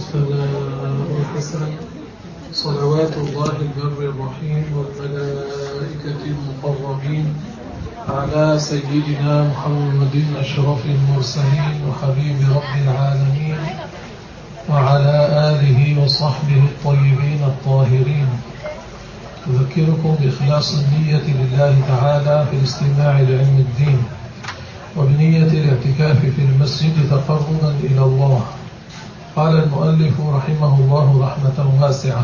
والثناء الحسن صلوات الله البر الرحيم والملائكة المقربين على سيدنا محمد أشرف المرسلين وحبيب رب العالمين وعلى آله وصحبه الطيبين الطاهرين. أذكركم بإخلاص النية لله تعالى في الاستماع لعلم الدين وبنية الاعتكاف في المسجد تقربا إلى الله. قال المؤلف رحمه الله رحمة واسعة: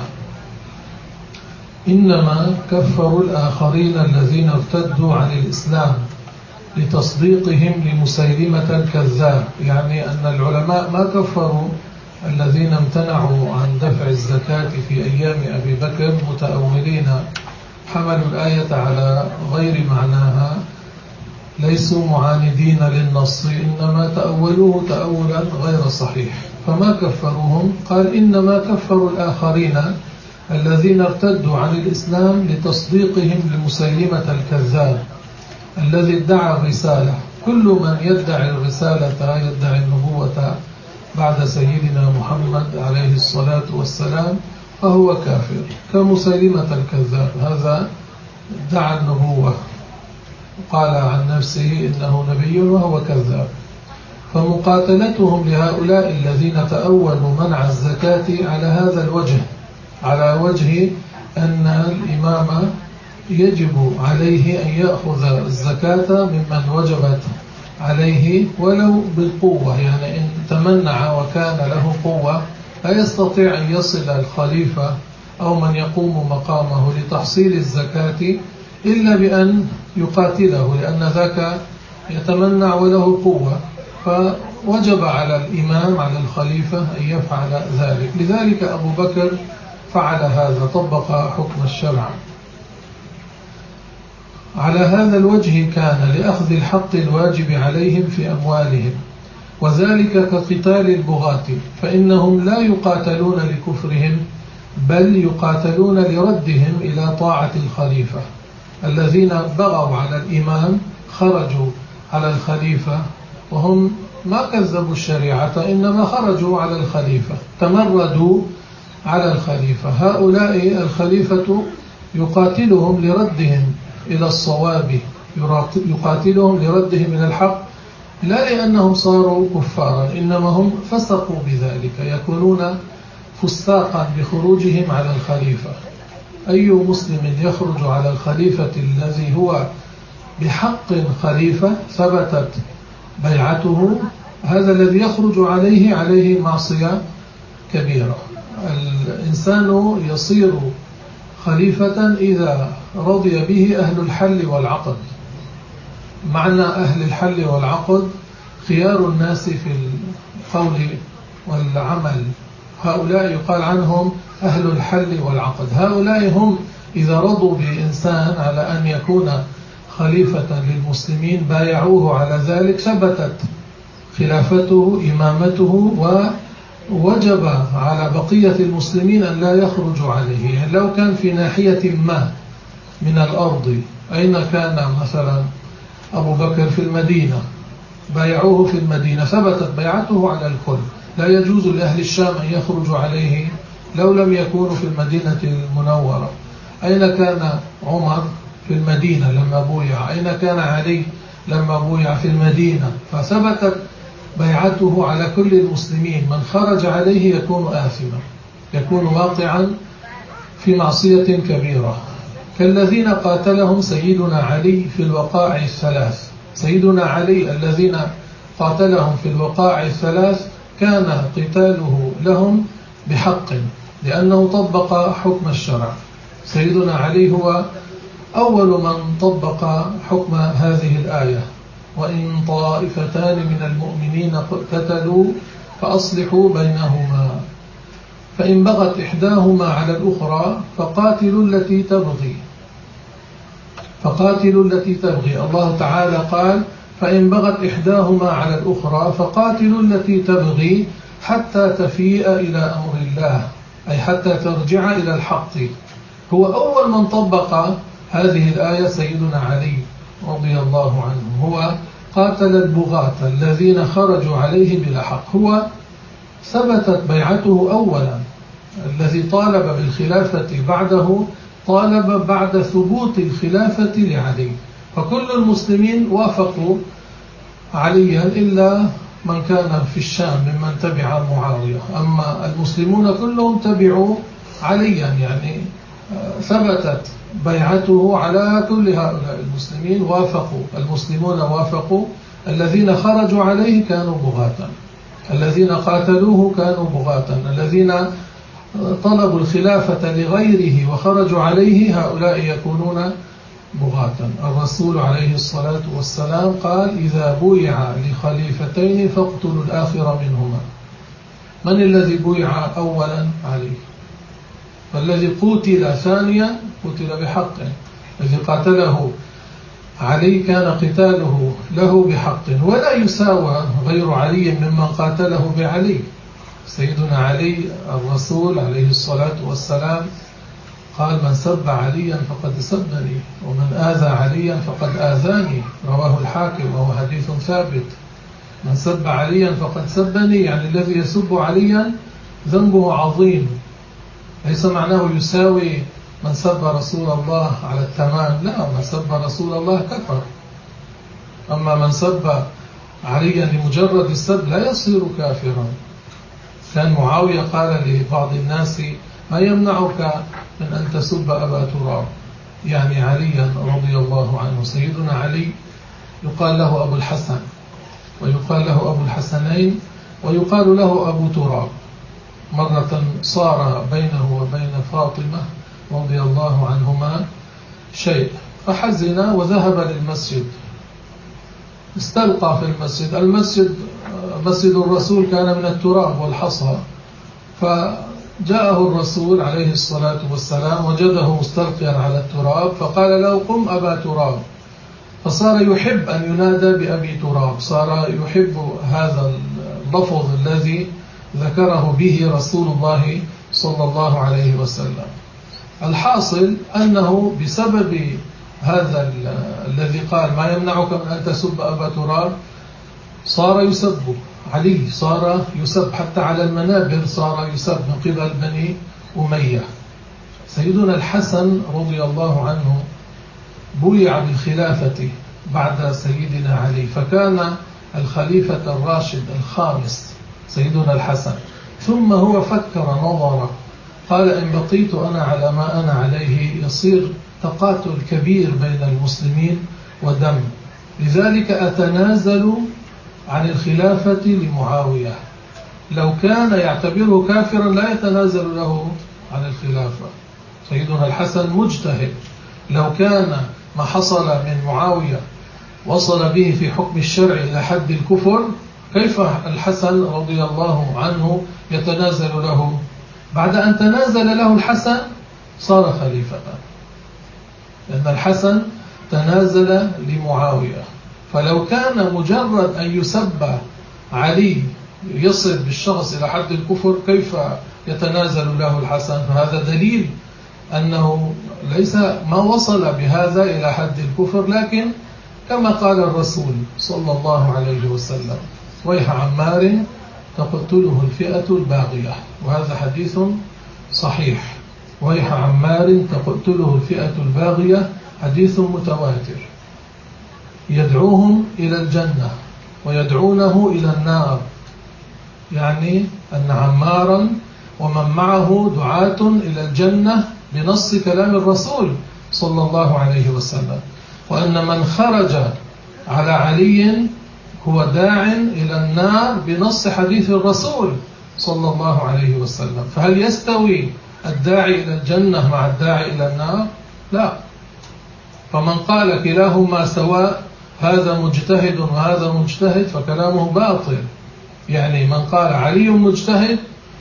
إنما كفروا الآخرين الذين ارتدوا عن الإسلام لتصديقهم لمسيلمة الكذاب، يعني أن العلماء ما كفروا الذين امتنعوا عن دفع الزكاة في أيام أبي بكر متأولين حملوا الآية على غير معناها، ليسوا معاندين للنص، إنما تأولوه تأولا غير صحيح، فما كفروهم. قال: إنما كفروا الآخرين الذين ارتدوا عن الإسلام لتصديقهم لمسيلمة الكذاب الذي ادعى الرسالة. كل من يدعي الرسالة يدعي النبوة بعد سيدنا محمد عليه الصلاة والسلام فهو كافر، كمسيلمة الكذاب، هذا ادعى النبوة، قال عن نفسه إنه نبي وهو كذاب. فمقاتلتهم لهؤلاء الذين تأولوا منع الزكاة على هذا الوجه، على وجه أن الإمام يجب عليه أن يأخذ الزكاة ممن وجبت عليه ولو بالقوة، يعني إن تمنع وكان له قوة لا يستطيع أن يصل الخليفة أو من يقوم مقامه لتحصيل الزكاة إلا بأن يقاتله، لأن ذاك يتمنع وله قوة، فوجب على الإمام على الخليفة أن يفعل ذلك. لذلك أبو بكر فعل هذا، طبق حكم الشرع. على هذا الوجه كان لأخذ الحق الواجب عليهم في أموالهم، وذلك كقتال البغاة، فإنهم لا يقاتلون لكفرهم بل يقاتلون لردهم إلى طاعة الخليفة. الذين بغوا على الإمام خرجوا على الخليفة وهم ما كذبوا الشريعة، إنما خرجوا على الخليفة، تمردوا على الخليفة. هؤلاء الخليفة يقاتلهم لردهم إلى الصواب، يقاتلهم لردهم إلى الحق، لا لأنهم صاروا كفارا، إنما هم فسقوا بذلك، يكونون فساقا بخروجهم على الخليفة. أي مسلم يخرج على الخليفة الذي هو بحق خليفة ثبتت بيعته، هذا الذي يخرج عليه معصية كبيرة. الإنسان يصير خليفة إذا رضي به أهل الحل والعقد. معنى أهل الحل والعقد خيار الناس في القول والعمل، هؤلاء يقال عنهم أهل الحل والعقد. هؤلاء هم إذا رضوا بإنسان على أن يكون خليفة للمسلمين بايعوه على ذلك، ثبتت خلافته إمامته، ووجب على بقية المسلمين أن لا يخرجوا عليه. يعني لو كان في ناحية ما من الأرض، أين كان مثلا أبو بكر؟ في المدينة، بايعوه في المدينة، ثبتت بيعته على الكل، لا يجوز لأهل الشام أن يخرجوا عليه لو لم يكونوا في المدينة المنورة. أين كان عمر؟ في المدينة لما بويع. أين كان علي لما بويع؟ في المدينة. فثبتت بيعته على كل المسلمين، من خرج عليه يكون آثما، يكون واقعا في معصية كبيرة. كالذين قاتلهم سيدنا علي في الوقائع الثلاث. سيدنا علي الذين قاتلهم في الوقائع الثلاث كان قتاله لهم بحق، لأنه طبق حكم الشرع. سيدنا علي هو أول من طبق حكم هذه الآية: وإن طائفتان من المؤمنين اقتتلوا فأصلحوا بينهما، فإن بغت إحداهما على الأخرى فقاتلوا التي تبغي. الله تعالى قال: فإن بغت إحداهما على الأخرى فقاتلوا التي تبغي حتى تفيء إلى أمر الله، أي حتى ترجع إلى الحق. هو أول من طبق هذه الآية سيدنا علي رضي الله عنه، هو قاتل البغاة الذين خرجوا عليه بلا حق. هو ثبتت بيعته أولا. الذي طالب بالخلافة بعده طالب بعد ثبوت الخلافة لعلي، فكل المسلمين وافقوا عليا إلا من كان في الشام ممن تبع معاوية، أما المسلمون كلهم تبعوا عليا، يعني ثبتت بيعته على كل هؤلاء المسلمين، وافقوا المسلمون وافقوا. الذين خرجوا عليه كانوا بغاة، الذين قاتلوه كانوا بغاة، الذين طلبوا الخلافة لغيره وخرجوا عليه هؤلاء يكونون بغاة. الرسول عليه الصلاة والسلام قال: إذا بويع لخليفتين فاقتلوا الآخر منهما. من الذي بويع أولا؟ عليه. فالذي قتل ثانيا قتل بحق، الذي قاتله علي كان قتاله له بحق، ولا يساوى غير علي ممن قاتله بعلي. سيدنا علي الرسول عليه الصلاة والسلام قال: من سب عليا فقد سبني، ومن آذى عليا فقد آذاني، رواه الحاكم وهو حديث ثابت. من سب عليا فقد سبني، يعني الذي يسب عليا ذنبه عظيم، ليس معناه يساوي من سب رسول الله على التمام، لا، من سب رسول الله كفر. أما من سب عليا لمجرد السب لا يصير كافرا. كان معاوية قال لبعض الناس: ما يمنعك من أن تسب أبا تراب، يعني عليا رضي الله عنه. سيدنا علي يقال له أبو الحسن، ويقال له أبو الحسنين، ويقال له أبو تراب. مرة صار بينه وبين فاطمة رضي الله عنهما شيء، فحزن وذهب للمسجد، استلقى في المسجد مسجد الرسول كان من التراب والحصى، فجاءه الرسول عليه الصلاة والسلام وجده مستلقيا على التراب، فقال له: قم أبا تراب. فصار يحب أن ينادى بأبي تراب، صار يحب هذا اللفظ الذي ذكره به رسول الله صلى الله عليه وسلم. الحاصل أنه بسبب هذا الذي قال: ما يمنعك من أن تسب أبا تراب، صار يسب علي، صار يسب حتى على المنابر، صار يسب من قبل بني أمية. سيدنا الحسن رضي الله عنه بويع بالخلافة بعد سيدنا علي، فكان الخليفة الراشد الخامس سيدنا الحسن. ثم هو فكر نظر، قال: إن بقيت أنا على ما أنا عليه يصير تقاتل كبير بين المسلمين ودم، لذلك أتنازل عن الخلافة لمعاوية. لو كان يعتبره كافرا لا يتنازل له عن الخلافة. سيدنا الحسن مجتهد، لو كان ما حصل من معاوية وصل به في حكم الشرع إلى حد الكفر، كيف الحسن رضي الله عنه يتنازل له؟ بعد أن تنازل له الحسن صار خليفة، لأن الحسن تنازل لمعاوية. فلو كان مجرد أن يسب علي يصل بالشخص إلى حد الكفر، كيف يتنازل له الحسن؟ فهذا دليل أنه ليس ما وصل بهذا إلى حد الكفر، لكن كما قال الرسول صلى الله عليه وسلم: ويح عمار تقتله الفئة الباغية، وهذا حديث صحيح. ويح عمار تقتله الفئة الباغية، حديث متواتر، يدعوهم إلى الجنة ويدعونه إلى النار، يعني أن عمارا ومن معه دعاة إلى الجنة بنص كلام الرسول صلى الله عليه وسلم، وأن من خرج على علي هو داع إلى النار بنص حديث الرسول صلى الله عليه وسلم. فهل يستوي الداعي إلى الجنة مع الداعي إلى النار؟ لا. فمن قال كلاهما سواء، هذا مجتهد وهذا مجتهد، فكلامه باطل. يعني من قال علي مجتهد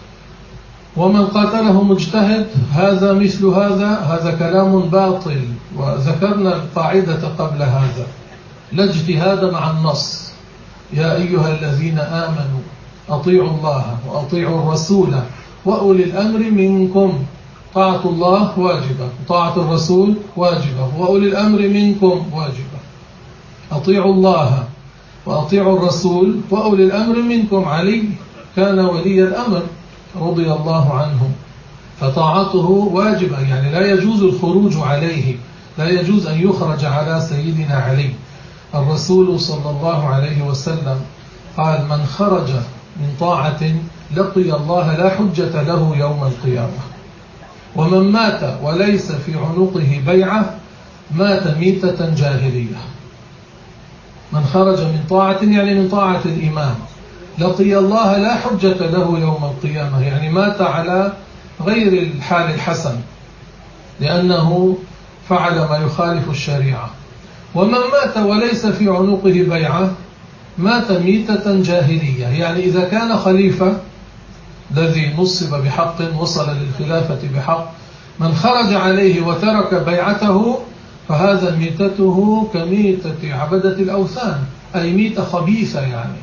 ومن قاتله مجتهد، هذا مثل هذا كلام باطل. وذكرنا القاعدة قبل هذا: لا اجتهاد مع النص. يا أيها الذين آمنوا أطيعوا الله وأطيعوا الرسول وأولي الأمر منكم. طاعة الله واجبة، طاعة الرسول واجبة، وأولي الأمر منكم واجبة. أطيعوا الله وأطيعوا الرسول وأولي الأمر منكم. علي كان ولي الأمر رضي الله عنه، فطاعته واجبة، يعني لا يجوز الخروج عليه، لا يجوز أن يخرج على سيدنا علي. الرسول صلى الله عليه وسلم قال: من خرج من طاعة لقي الله لا حجة له يوم القيامة، ومن مات وليس في عنقه بيعة مات ميتة جاهلية. من خرج من طاعة يعني من طاعة الإمام لقي الله لا حجة له يوم القيامة، يعني مات على غير الحال الحسن لأنه فعل ما يخالف الشريعة. ومن مات وليس في عنقه بيعة مات ميتة جاهلية، يعني إذا كان خليفة الذي نصب بحق وصل للخلافة بحق، من خرج عليه وترك بيعته فهذا ميتته كميتة عبدة الأوثان، أي ميتة خبيثة، يعني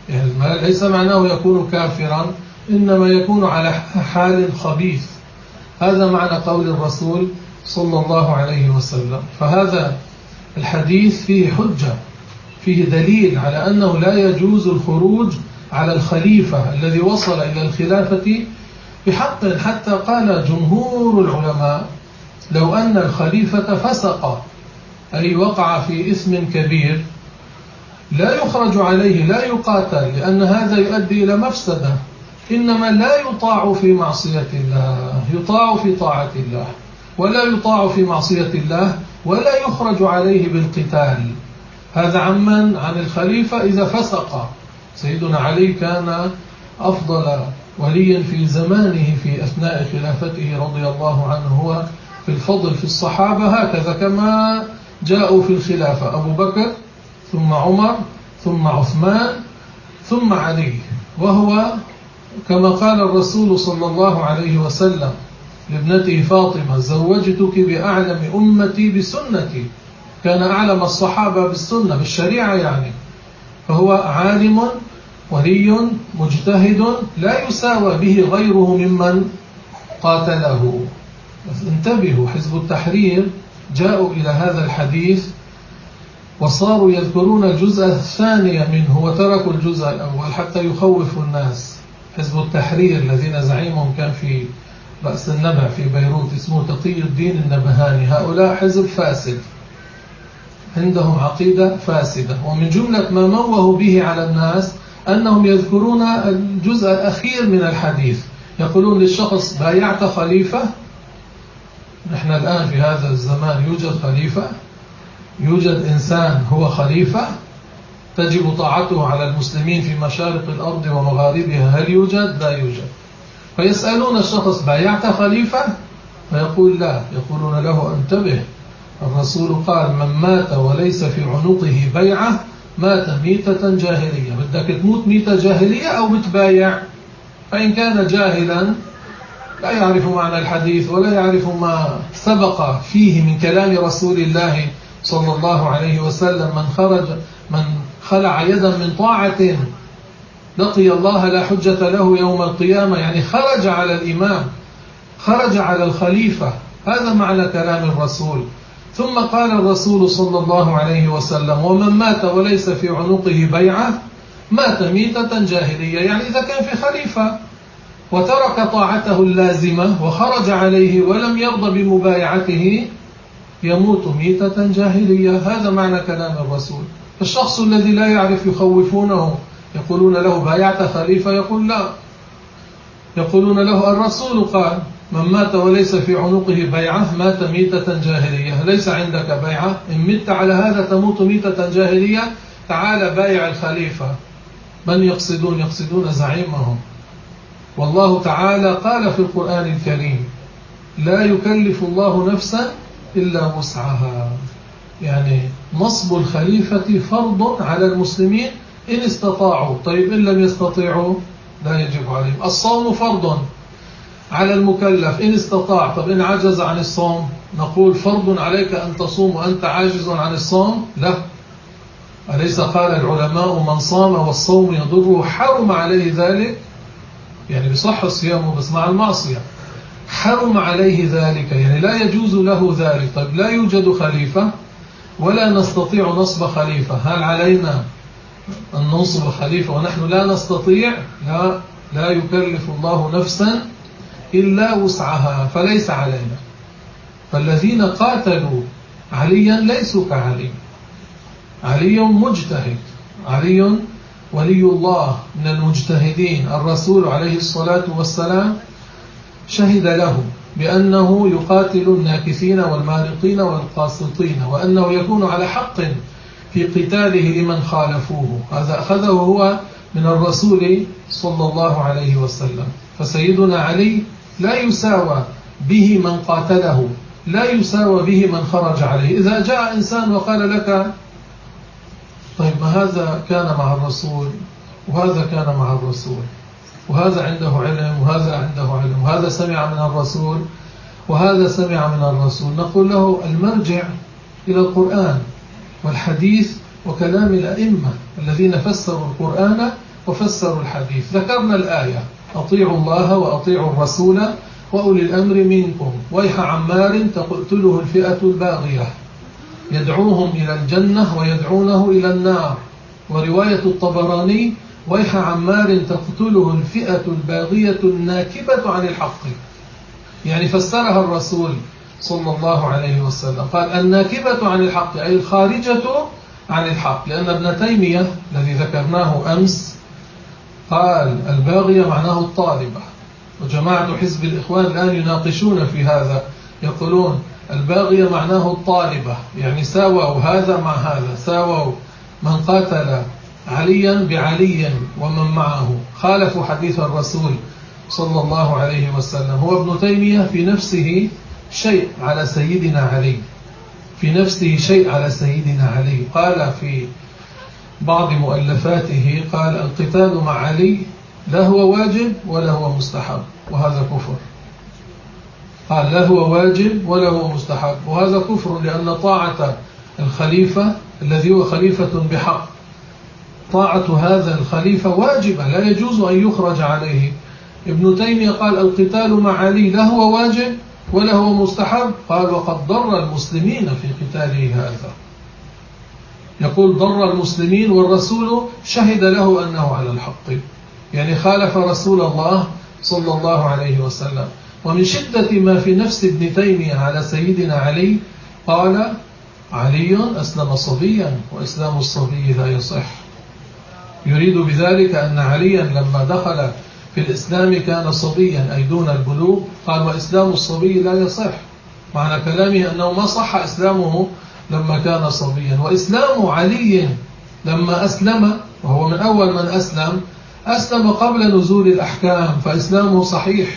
ليس معناه يكون كافرا، إنما يكون على حال خبيث. هذا معنى قول الرسول صلى الله عليه وسلم. فهذا الحديث فيه حجة، فيه دليل على أنه لا يجوز الخروج على الخليفة الذي وصل إلى الخلافة بحق. حتى قال جمهور العلماء: لو أن الخليفة فسق، أي وقع في إثم كبير، لا يخرج عليه، لا يقاتل، لأن هذا يؤدي إلى مفسدة، إنما لا يطاع في معصية الله، يطاع في طاعة الله، ولا يطاع في معصية الله، ولا يخرج عليه بالقتال. هذا عن الخليفة إذا فسق. سيدنا علي كان أفضل ولي في زمانه في أثناء خلافته رضي الله عنه، هو في الفضل في الصحابة هكذا كما جاءوا في الخلافة: أبو بكر ثم عمر ثم عثمان ثم علي. وهو كما قال الرسول صلى الله عليه وسلم لابنته فاطمة: زوجتك بأعلم أمتي بسنتي. كان أعلم الصحابة بالسنة بالشريعة يعني. فهو عالم ولي مجتهد لا يساوى به غيره ممن قاتله. انتبهوا، حزب التحرير جاءوا إلى هذا الحديث وصاروا يذكرون الجزء الثاني منه وتركوا الجزء الأول حتى يخوفوا الناس. حزب التحرير الذين زعيمهم كان في رأس النبع في بيروت اسمه تقي الدين النبهاني، هؤلاء حزب فاسد، عندهم عقيدة فاسدة، ومن جملة ما موهوا به على الناس أنهم يذكرون الجزء الأخير من الحديث، يقولون للشخص: بايعت خليفة؟ نحن الآن في هذا الزمان يوجد خليفة؟ يوجد إنسان هو خليفة تجب طاعته على المسلمين في مشارق الأرض ومغاربها؟ هل يوجد؟ لا يوجد. فيسألون الشخص: بايعت خليفة؟ فيقول لا. يقولون له: انتبه، الرسول قال: من مات وليس في عنقه بيعة مات ميتة جاهلية. بدك تموت ميتة جاهلية أو بتبايع؟ فإن كان جاهلا لا يعرف معنى الحديث ولا يعرف ما سبق فيه من كلام رسول الله صلى الله عليه وسلم: من خلع يدا من طاعة لقي الله لا حجة له يوم القيامة، يعني خرج على الإمام، خرج على الخليفة. هذا معنى كلام الرسول. ثم قال الرسول صلى الله عليه وسلم: ومن مات وليس في عنقه بيعة مات ميتة جاهلية، يعني إذا كان في خليفة وترك طاعته اللازمة وخرج عليه ولم يرضى بمبايعته يموت ميتة جاهلية. هذا معنى كلام الرسول. الشخص الذي لا يعرف يخوفونه، يقولون له: بايعت خليفة؟ يقول لا. يقولون له: الرسول قال: من مات وليس في عنقه بيعة مات ميتة جاهلية. ليس عندك بيعة، إن مت على هذا تموت ميتة جاهلية، تعال بايع الخليفة. من يقصدون؟ يقصدون زعيمهم. والله تعالى قال في القرآن الكريم: لا يكلف الله نفسا إلا وسعها. يعني نصب الخليفة فرض على المسلمين إن استطاعوا. طيب إن لم يستطيعوا لا يجب عليهم. الصوم فرض على المكلف إن استطاع. طب إن عجز عن الصوم نقول فرض عليك أن تصوم وأنت عاجز عن الصوم؟ لا. أليس قال العلماء: من صام والصوم يضره حرم عليه ذلك؟ يعني بصح صيامه بس مع المعصية، حرم عليه ذلك، يعني لا يجوز له ذلك. طيب لا يوجد خليفة ولا نستطيع نصب خليفة، هل علينا أن ننصب خليفة ونحن لا نستطيع؟ لا. لا يكلف الله نفسا إلا وسعها، فليس علينا. فالذين قاتلوا عليا ليسوا كعلي. علي مجتهد، علي ولي الله من المجتهدين. الرسول عليه الصلاة والسلام شهد له بأنه يقاتل الناكثين والمارقين والقاسطين، وأنه يكون على حق في قتاله لمن خالفوه. هذا أخذه هو من الرسول صلى الله عليه وسلم. فسيدنا علي لا يساوى به من قاتله، لا يساوى به من خرج عليه. إذا جاء إنسان وقال لك طيب ما هذا كان مع الرسول وهذا كان مع الرسول، وهذا عنده علم وهذا عنده علم، وهذا سمع من الرسول وهذا سمع من الرسول، نقول له المرجع إلى القرآن والحديث وكلام الأئمة الذين فسروا القرآن وفسروا الحديث. ذكرنا الآية: أطيعوا الله وأطيعوا الرسول وأولي الأمر منكم، ويح عمار تقتله الفئة الباغية يدعوهم إلى الجنة ويدعونه إلى النار. ورواية الطبراني: ويح عمار تقتله الفئة الباغية الناكبة عن الحق. يعني فسرها الرسول صلى الله عليه وسلم، قال الناكبة عن الحق أي الخارجة عن الحق. لأن ابن تيمية الذي ذكرناه أمس قال الباغية معناه الطالبة، وجماعة حزب الإخوان الآن يناقشون في هذا، يقولون الباغية معناه الطالبة، يعني ساووا هذا مع هذا، ساووا من قاتل عليا بعلي ومن معه، خالفوا حديث الرسول صلى الله عليه وسلم. هو ابن تيمية في نفسه شيء على سيدنا علي، في نفسه شيء على سيدنا علي. قال في بعض مؤلفاته قال القتال مع علي لا هو واجب ولا هو مستحب، وهذا كفر. قال لا هو واجب ولا هو مستحب، وهذا كفر، لأن طاعة الخليفة الذي هو خليفة بحق، طاعة هذا الخليفة واجبة لا يجوز أن يخرج عليه. ابن تيمية قال القتال مع علي لا هو واجب ولا هو مستحب، قال وقد ضر المسلمين في قتاله هذا. يقول ضر المسلمين والرسول شهد له أنه على الحق، يعني خالف رسول الله صلى الله عليه وسلم. ومن شدة ما في نفس ابن تيمية على سيدنا علي قال علي أسلم صبيا وإسلام الصبي لا يصح. يريد بذلك أن عليا لما دخل في الإسلام كان صبيا أي دون البلوغ، قال وإسلام الصبي لا يصح، معنى كلامه أنه ما صح إسلامه لما كان صبيا. وإسلام علي لما أسلم، وهو من أول من أسلم قبل نزول الأحكام، فإسلامه صحيح.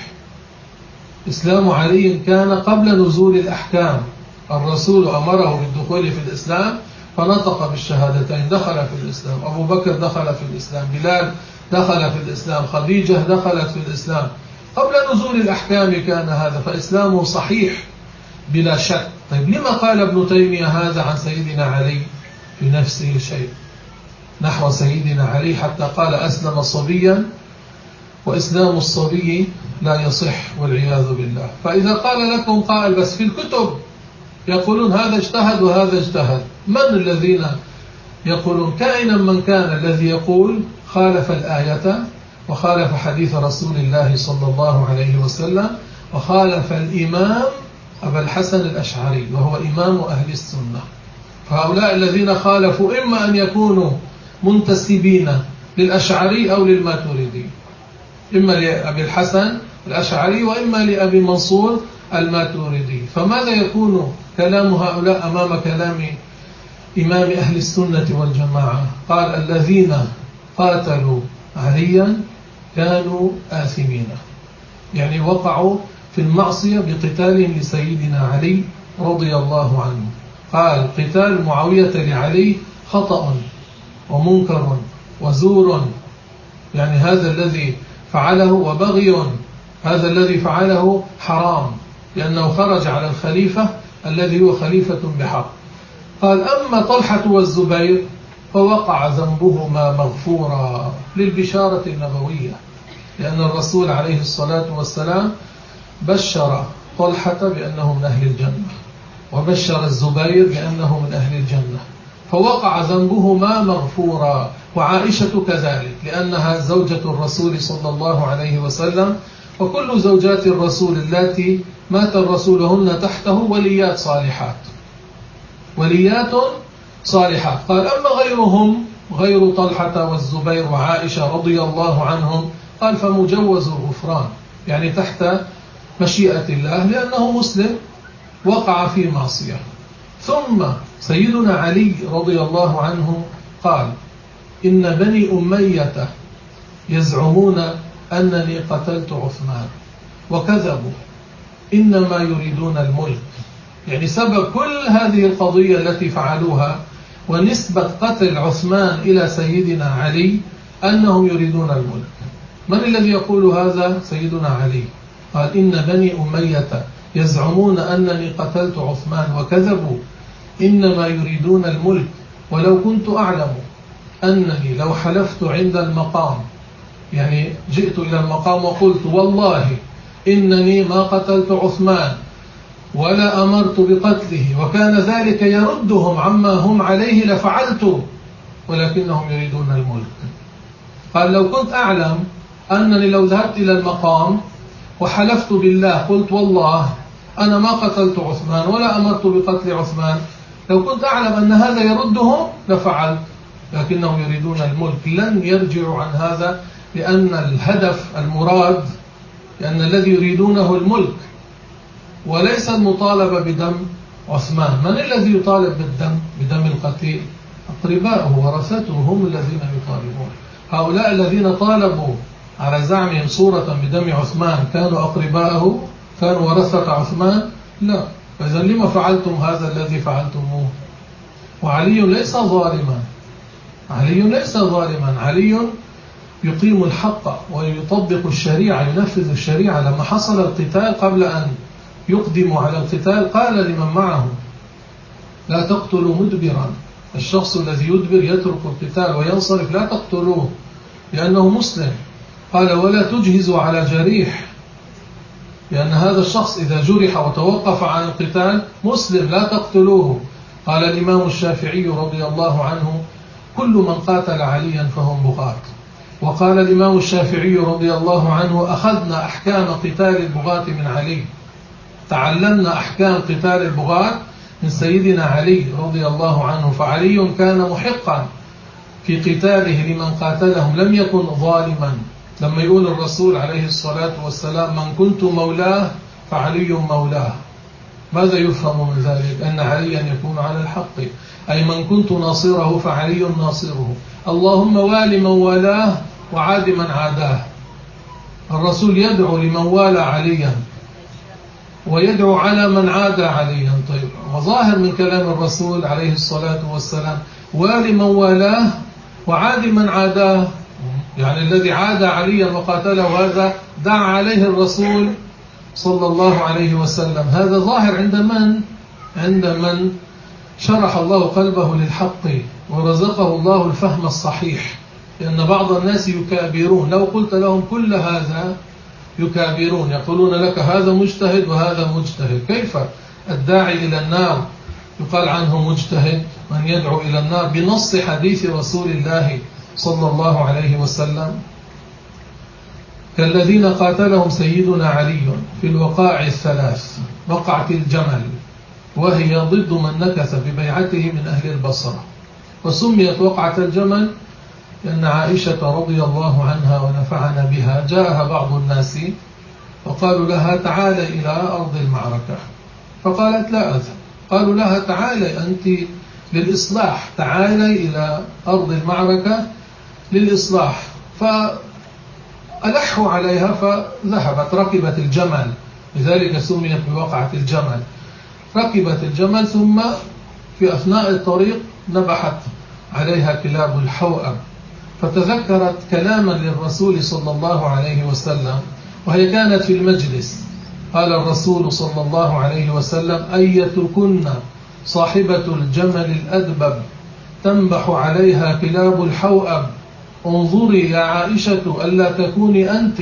إسلام علي كان قبل نزول الأحكام، الرسول أمره بالدخول في الإسلام فنطق بالشهادتين، دخل في الإسلام. أبو بكر دخل في الإسلام، بلال دخل في الإسلام، خديجة دخلت في الإسلام قبل نزول الأحكام كان هذا، فإسلامه صحيح بلا شك. طيب لما قال ابن تيمية هذا عن سيدنا علي في نفسه شيء نحو سيدنا علي، حتى قال أسلم صبيا وإسلام الصبي لا يصح والعياذ بالله. فإذا قال لكم قائل بس في الكتب يقولون هذا اجتهد وهذا اجتهد، من الذين يقولون؟ كائنا من كان الذي يقول خالف الآية وخالف حديث رسول الله صلى الله عليه وسلم وخالف الإمام أبا الحسن الأشعري وهو إمام أهل السنة. فهؤلاء الذين خالفوا إما أن يكونوا منتسبين للأشعري أو للماتريدي، إما لأبي الحسن الأشعري وإما لأبي منصور الماتريدي. فماذا يكون كلام هؤلاء أمام كلام إمام أهل السنة والجماعة؟ قال الذين قاتلوا عليا كانوا آثمين، يعني وقعوا في المعصية بقتالهم لسيدنا علي رضي الله عنه. قال قتال معاوية لعلي خطأ ومنكر وزور، يعني هذا الذي فعله، وبغي، هذا الذي فعله حرام لأنه خرج على الخليفة الذي هو خليفة بحق. قال أما طلحة والزبير فوقع ذنبهما مغفورا للبشارة النبوية، لأن الرسول عليه الصلاة والسلام بشر طلحة بأنه من أهل الجنة وبشر الزبير بأنه من أهل الجنة، فوقع ذنبهما مغفورا. وعائشة كذلك لأنها زوجة الرسول صلى الله عليه وسلم، وكل زوجات الرسول التي مات الرسول هن تحته وليات صالحات، وليات صالحات. قال أما غيرهم غير طلحة والزبير وعائشة رضي الله عنهم قال فمجوز الغفران، يعني تحت مشيئة الله لأنه مسلم وقع في معصية. ثم سيدنا علي رضي الله عنه قال إن بني أمية يزعمون أنني قتلت عثمان وكذبوا إنما يريدون الملك، يعني سبب كل هذه القضية التي فعلوها ونسبة قتل عثمان إلى سيدنا علي أنهم يريدون الملك. من الذي يقول هذا؟ سيدنا علي قال إن بني أمية يزعمون أنني قتلت عثمان وكذبوا إنما يريدون الملك، ولو كنت أعلم أنني لو حلفت عند المقام، يعني جئت إلى المقام وقلت والله إنني ما قتلت عثمان ولا أمرت بقتله وكان ذلك يردهم عما هم عليه لفعلت، ولكنهم يريدون الملك. قال لو كنت أعلم أنني لو ذهبت إلى المقام وحلفت بالله قلت والله أنا ما قتلت عثمان ولا أمرت بقتل عثمان، لو كنت أعلم أن هذا يردهم لفعلت، لكنهم يريدون الملك. لن يرجعوا عن هذا لأن الهدف المراد، لأن الذي يريدونه الملك وليس المطالبة بدم عثمان. من الذي يطالب بدم القتيل؟ أقرباؤه ورثته هم الذين يطالبون. هؤلاء الذين طالبوا على زعمهم صورة بدم عثمان كانوا أقرباءه، كانوا ورثة عثمان؟ لا. فإذا لما فعلتم هذا الذي فعلتموه؟ وعلي ليس ظالما، علي ليس ظالما، علي يقيم الحق ويطبق الشريعة، ينفذ الشريعة. لما حصل القتال قبل أن يقدموا على القتال قال لمن معه لا تقتلوا مدبرا، الشخص الذي يدبر يترك القتال وينصرف لا تقتلوه لأنه مسلم. قال ولا تجهزوا على جريح، لأن هذا الشخص إذا جرح وتوقف عن القتال مسلم لا تقتلوه. قال الإمام الشافعي رضي الله عنه كل من قاتل عليا فهم بغاة. وقال الإمام الشافعي رضي الله عنه أخذنا أحكام قتال البغاة من علي، تعلمنا أحكام قتال البغاة من سيدنا علي رضي الله عنه. فعلي كان محقا في قتاله لمن قاتلهم، لم يكن ظالما. لما يقول الرسول عليه الصلاة والسلام من كنت مولاه فعلي مولاه، ماذا يفهم من ذلك؟ أن عليا يكون على الحق، أي من كنت ناصره فعلي ناصره. اللهم وال من والاه وعاد من عاداه. الرسول يدعو لمن والى عليا ويدعو على من عاد عليا. طيب، وظاهر من كلام الرسول عليه الصلاة والسلام وال من والاه وعاد من عاداه، يعني الذي عاد عليا وقاتله هذا دعا عليه الرسول صلى الله عليه وسلم. هذا ظاهر عند من شرح الله قلبه للحق ورزقه الله الفهم الصحيح، لأن بعض الناس يكابرون، لو قلت لهم كل هذا يكابرون، يقولون لك هذا مجتهد وهذا مجتهد. كيف الداعي إلى النار يقال عنه مجتهد، من يدعو إلى النار بنص حديث رسول الله صلى الله عليه وسلم؟ كالذين قاتلهم سيدنا علي في الوقائع الثلاث، وقعة الجمل وهي ضد من نكث ببيعته من أهل البصرة، وسميت وقعة الجمل لأن عائشة رضي الله عنها ونفعنا بها جاءها بعض الناس وقالوا لها تعالي إلى أرض المعركة، فقالت لا أذهب. قالوا لها تعالي أنت للإصلاح، تعالي إلى أرض المعركة للإصلاح، فألحوا عليها فذهبت، ركبت الجمل، لذلك سميت بوقعة الجمل. ركبت الجمل ثم في أثناء الطريق نبحت عليها كلاب الحوأب، فتذكرت كلاما للرسول صلى الله عليه وسلم وهي كانت في المجلس. قال الرسول صلى الله عليه وسلم أيتكن صاحبة الجمل الأدبب تنبح عليها كلاب الحوأب، انظري يا عائشة ألا تكوني أنت.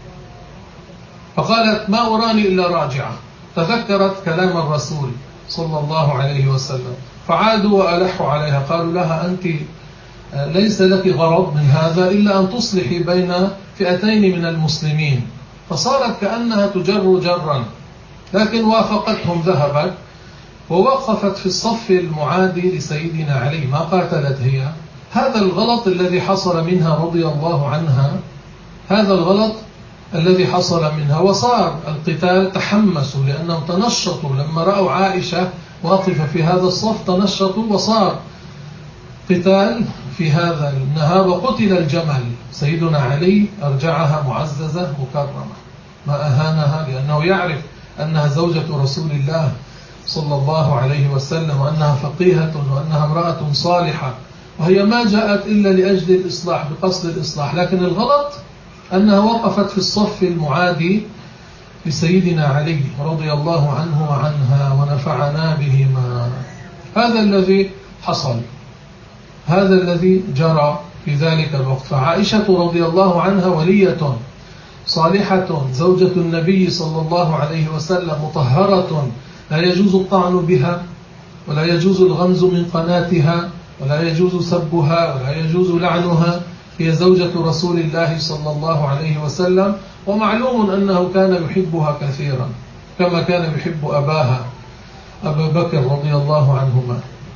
فقالت ما أراني إلا راجعة، تذكرت كلام الرسول صلى الله عليه وسلم، فعادوا وألحوا عليها، قالوا لها أنت ليس لك غرض من هذا إلا أن تصلحي بين فئتين من المسلمين. فصارت كأنها تجر جرا، لكن وافقتهم، ذهبت ووقفت في الصف المعادي لسيدنا علي، ما قاتلت هي. هذا الغلط الذي حصل منها رضي الله عنها، هذا الغلط الذي حصل منها، وصار القتال، تحمسوا لأنهم تنشطوا لما رأوا عائشة واقفة في هذا الصف، تنشطوا وصار قتال في هذا النهار، وقتل الجمل. سيدنا علي أرجعها معززة مكرمة، ما أهانها، لأنه يعرف أنها زوجة رسول الله صلى الله عليه وسلم، وأنها فقيهة، وأنها امرأة صالحة، وهي ما جاءت إلا لأجل الإصلاح، بقصد الإصلاح. لكن الغلط أنها وقفت في الصف المعادي لسيدنا علي رضي الله عنه وعنها، ونفعنا بهما. هذا الذي حصل، هذا الذي جرى في ذلك الوقت. فعائشة رضي الله عنها ولية صالحة، زوجة النبي صلى الله عليه وسلم، مطهرة، لا يجوز الطعن بها، ولا يجوز الغمز من قناتها، ولا يجوز سبها، ولا يجوز لعنها. هي زوجة رسول الله صلى الله عليه وسلم، ومعلوم أنه كان يحبها كثيرا كما كان يحب أباها أبا بكر رضي الله عنهما.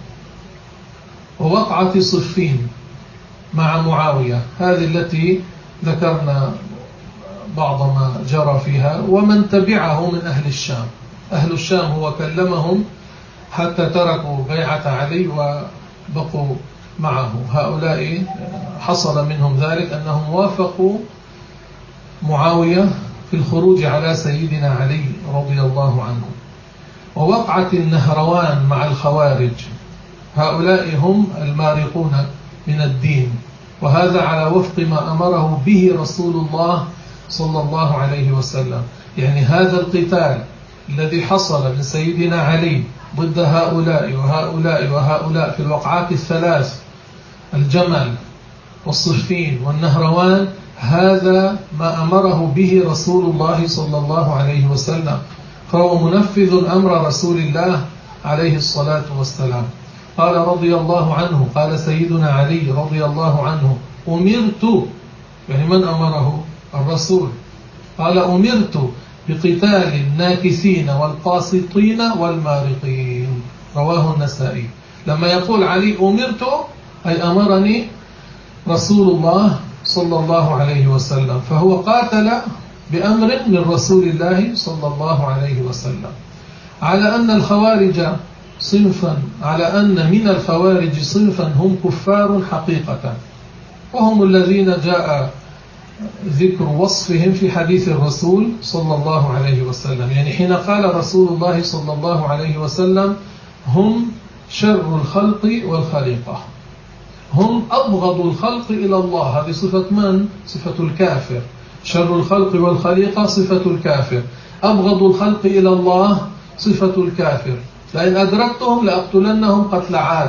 ووقعة صفين مع معاوية، هذه التي ذكرنا بعض ما جرى فيها، ومن تبعه من أهل الشام. أهل الشام هو كلمهم حتى تركوا بيعة علي وبقوا معه. هؤلاء حصل منهم ذلك أنهم وافقوا معاوية في الخروج على سيدنا علي رضي الله عنه. ووقعة النهروان مع الخوارج، هؤلاء هم المارقون من الدين، وهذا على وفق ما أمره به رسول الله صلى الله عليه وسلم. يعني هذا القتال الذي حصل من سيدنا علي ضد هؤلاء وهؤلاء وهؤلاء في الوقعات الثلاث، الجمل والصفين والنهروان، هذا ما أمره به رسول الله صلى الله عليه وسلم، فهو منفذ أمر رسول الله عليه الصلاة والسلام. قال رضي الله عنه، قال سيدنا علي رضي الله عنه: أمرت، يعني من أمره؟ الرسول. قال: أمرت بقتال الناكثين والقاسطين والمارقين. رواه النسائي. لما يقول علي أمرت، أي أمرني رسول الله صلى الله عليه وسلم، فهو قاتل بأمر من رسول الله صلى الله عليه وسلم. على أن الخوارج صنفا، على أن من الخوارج صنفا هم كفار حقيقة، وهم الذين جاء ذكر وصفهم في حديث الرسول صلى الله عليه وسلم. يعني حين قال رسول الله صلى الله عليه وسلم: هم شر الخلق والخليقة، هم أبغض الخلق إلى الله، هذه صفة من؟ صفة الكافر. شر الخلق والخليقة صفة الكافر، أبغض الخلق إلى الله صفة الكافر. لئن أدركتهم لأقتلنهم قتل عاد.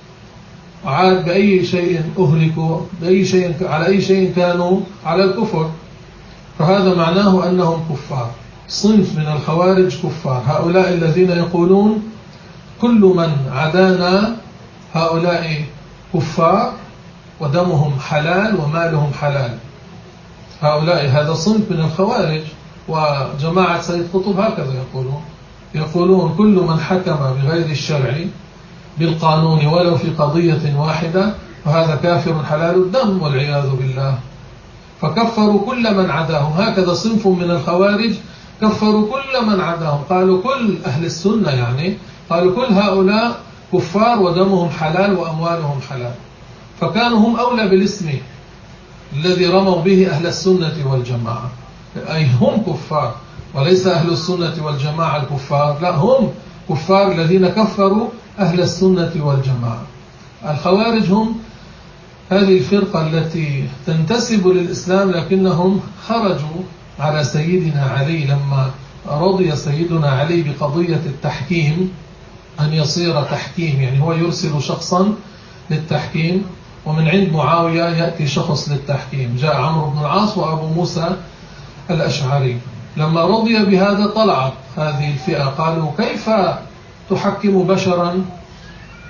عاد بأي شيء أهلكوا، بأي شيء، على أي شيء كانوا؟ على الكفر. فهذا معناه أنهم كفار. صنف من الخوارج كفار، هؤلاء الذين يقولون كل من عدانا هؤلاء كفار ودمهم حلال ومالهم حلال. هؤلاء هذا صنف من الخوارج. وجماعة سيد قطب هكذا يقولون كل من حكم بغير الشرع بالقانون ولو في قضية واحدة فهذا كافر حلال الدم والعياذ بالله. فكفروا كل من عداهم. هكذا صنف من الخوارج كفروا كل من عداهم، قالوا كل أهل السنة، يعني قالوا كل هؤلاء كفار ودمهم حلال وأموالهم حلال. فكانوا هم أولى بالاسم الذي رموا به أهل السنة والجماعة، أي هم كفار، وليس أهل السنة والجماعة الكفار، لا، هم كفار الذين كفروا أهل السنة والجماعة. الخوارج هم هذه الفرقة التي تنتسب للإسلام لكنهم خرجوا على سيدنا علي لما رضي سيدنا علي بقضية التحكيم، أن يصير تحكيم، يعني هو يرسل شخصا للتحكيم، ومن عند معاوية يأتي شخص للتحكيم. جاء عمرو بن العاص وأبو موسى الأشعري. لما رضي بهذا طلعت هذه الفئة، قالوا: كيف تحكم بشرا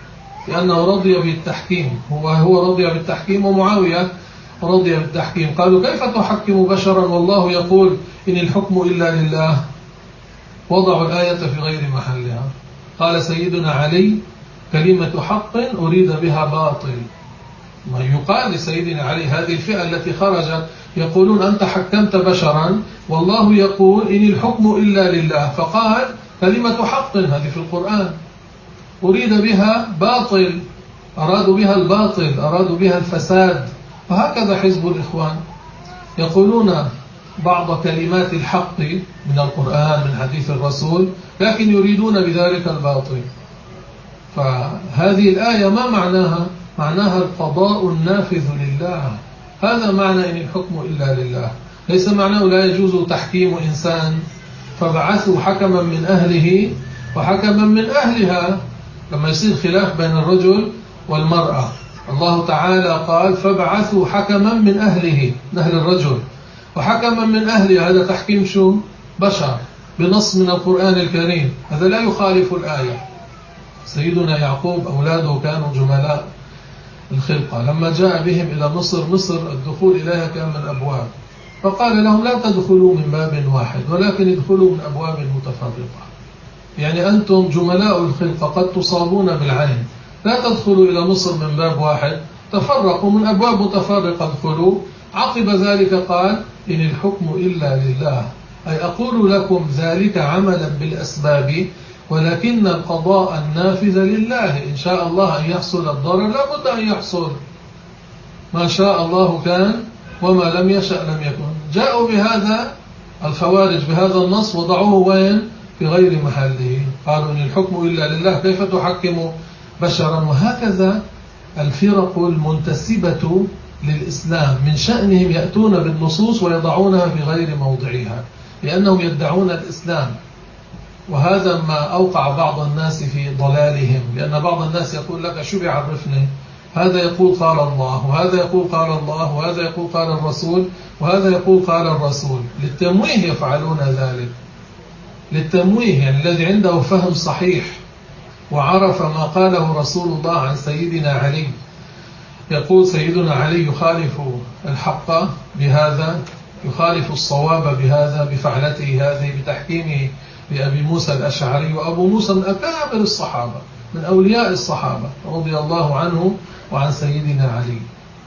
لأنه رضي بالتحكيم، هو رضي بالتحكيم ومعاوية رضي بالتحكيم. قالوا كيف تحكم بشرا والله يقول إن الحكم إلا لله؟ وضعوا الآية في غير محلها. قال سيدنا علي كلمة حق أريد بها باطل. ما يقال لسيدنا علي هذه الفئة التي خرجت يقولون أنت حكمت بشرا والله يقول إن الحكم إلا لله، فقال كلمة حق هذه في القرآن أريد بها باطل، أرادوا بها الباطل، أرادوا بها الفساد. وهكذا حزب الإخوان يقولون بعض كلمات الحق من القرآن من حديث الرسول، لكن يريدون بذلك الباطل. فهذه الآية ما معناها؟ معناها القضاء النافذ لله، هذا معنى إن الحكم إلا لله. ليس معناه لا يجوز تحكيم إنسان فبعثوا حكما من أهله وحكما من أهلها لما يصير خلاف بين الرجل والمرأة. الله تعالى قال فبعثوا حكما من أهله، أهل الرجل، وحكما من أهله، هذا تحكيم شو؟ بشر بنص من القرآن الكريم، هذا لا يخالف الآية. سيدنا يعقوب أولاده كانوا جملاء الخلقة، لما جاء بهم إلى مصر الدخول إليها كان من أبواب، فقال لهم لا تدخلوا من باب واحد ولكن ادخلوا من أبواب متفرقة. يعني أنتم جملاء الخلقة قد تصابون بالعين، لا تدخلوا إلى مصر من باب واحد، تفرقوا من أبواب متفرقة ادخلوا. عقب ذلك قال إن الحكم إلا لله، أي أقول لكم ذلك عملا بالأسباب ولكن القضاء النافذ لله، إن شاء الله أن يحصل الضرر لا بد أن يحصل، ما شاء الله كان وما لم يشأ لم يكن. جاءوا بهذا الخوارج بهذا النص وضعوه وين؟ في غير محله، قالوا إن الحكم إلا لله، كيف تحكم بشرا؟ وهكذا الفرق المنتسبة للإسلام من شأنهم يأتون بالنصوص ويضعونها في غير موضعها لأنهم يدعون الإسلام. وهذا ما أوقع بعض الناس في ضلالهم، لأن بعض الناس يقول لك شو بيعرفني، هذا يقول قال الله وهذا يقول قال الله وهذا يقول قال الرسول وهذا يقول قال الرسول، للتمويه يفعلون ذلك، للتمويه. يعني الذي عنده فهم صحيح وعرف ما قاله رسول الله عن سيدنا علي، يقول سيدنا علي يخالف الحق بهذا، يخالف الصواب بهذا، بفعلته هذه، بتحكيمه لأبي موسى الأشعري، وأبو موسى من أكابر الصحابة من أولياء الصحابة رضي الله عنه وعن سيدنا علي.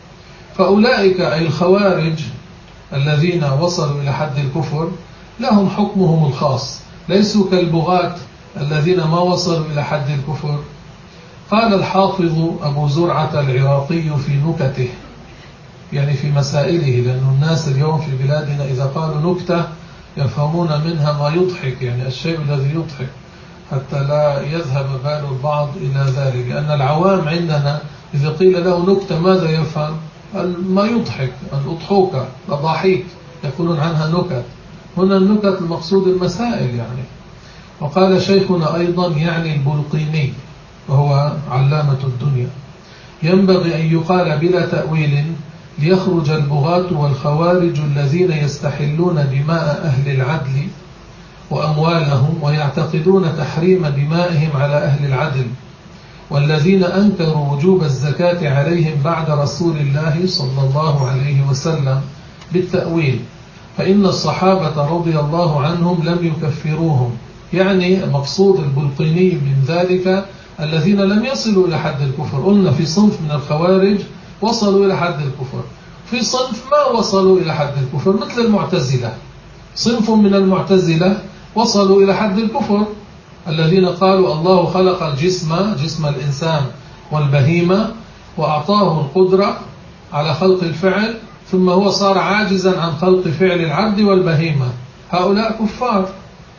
فأولئك أي الخوارج الذين وصلوا إلى حد الكفر لهم حكمهم الخاص، ليسوا كالبغاة الذين ما وصلوا إلى حد الكفر. قال الحافظ أبو زرعة العراقي في نكته، يعني في مسائله، لأن الناس اليوم في بلادنا إذا قالوا نكتة يفهمون منها ما يضحك، يعني الشيء الذي يضحك، حتى لا يذهب بال البعض إلى ذلك، لأن العوام عندنا إذا قيل له نكتة ماذا يفهم؟ ما يضحك، الأضحوكة، الضحيك، يقولون عنها نكت. هنا النكت المقصود المسائل يعني. وقال شيخنا أيضا يعني البلقيني وهو علامة الدنيا ينبغي أن يقال بلا تأويل ليخرج البغاة والخوارج الذين يستحلون دماء أهل العدل وأموالهم ويعتقدون تحريم دمائهم على أهل العدل، والذين أنكروا وجوب الزكاة عليهم بعد رسول الله صلى الله عليه وسلم بالتأويل، فإن الصحابة رضي الله عنهم لم يكفروهم. يعني مقصود البلقيني من ذلك الذين لم يصلوا إلى حد الكفر. قلنا في صنف من الخوارج وصلوا إلى حد الكفر، في صنف ما وصلوا إلى حد الكفر مثل المعتزلة. صنف من المعتزلة وصلوا إلى حد الكفر، الذين قالوا الله خلق الجسم، جسم الإنسان والبهيمة، وأعطاه القدرة على خلق الفعل، ثم هو صار عاجزا عن خلق فعل العبد والبهيمة. هؤلاء كفار.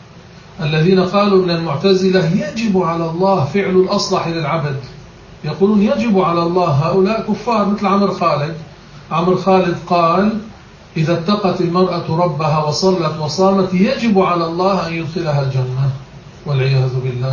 الذين قالوا من المعتزلة يجب على الله فعل الأصلح للعبد، يقولون يجب على الله، هؤلاء كفار. مثل عمرو خالد قال إذا اتقت المرأة ربها وصلت وصامت يجب على الله أن يدخلها الجنة، والعياذ بالله.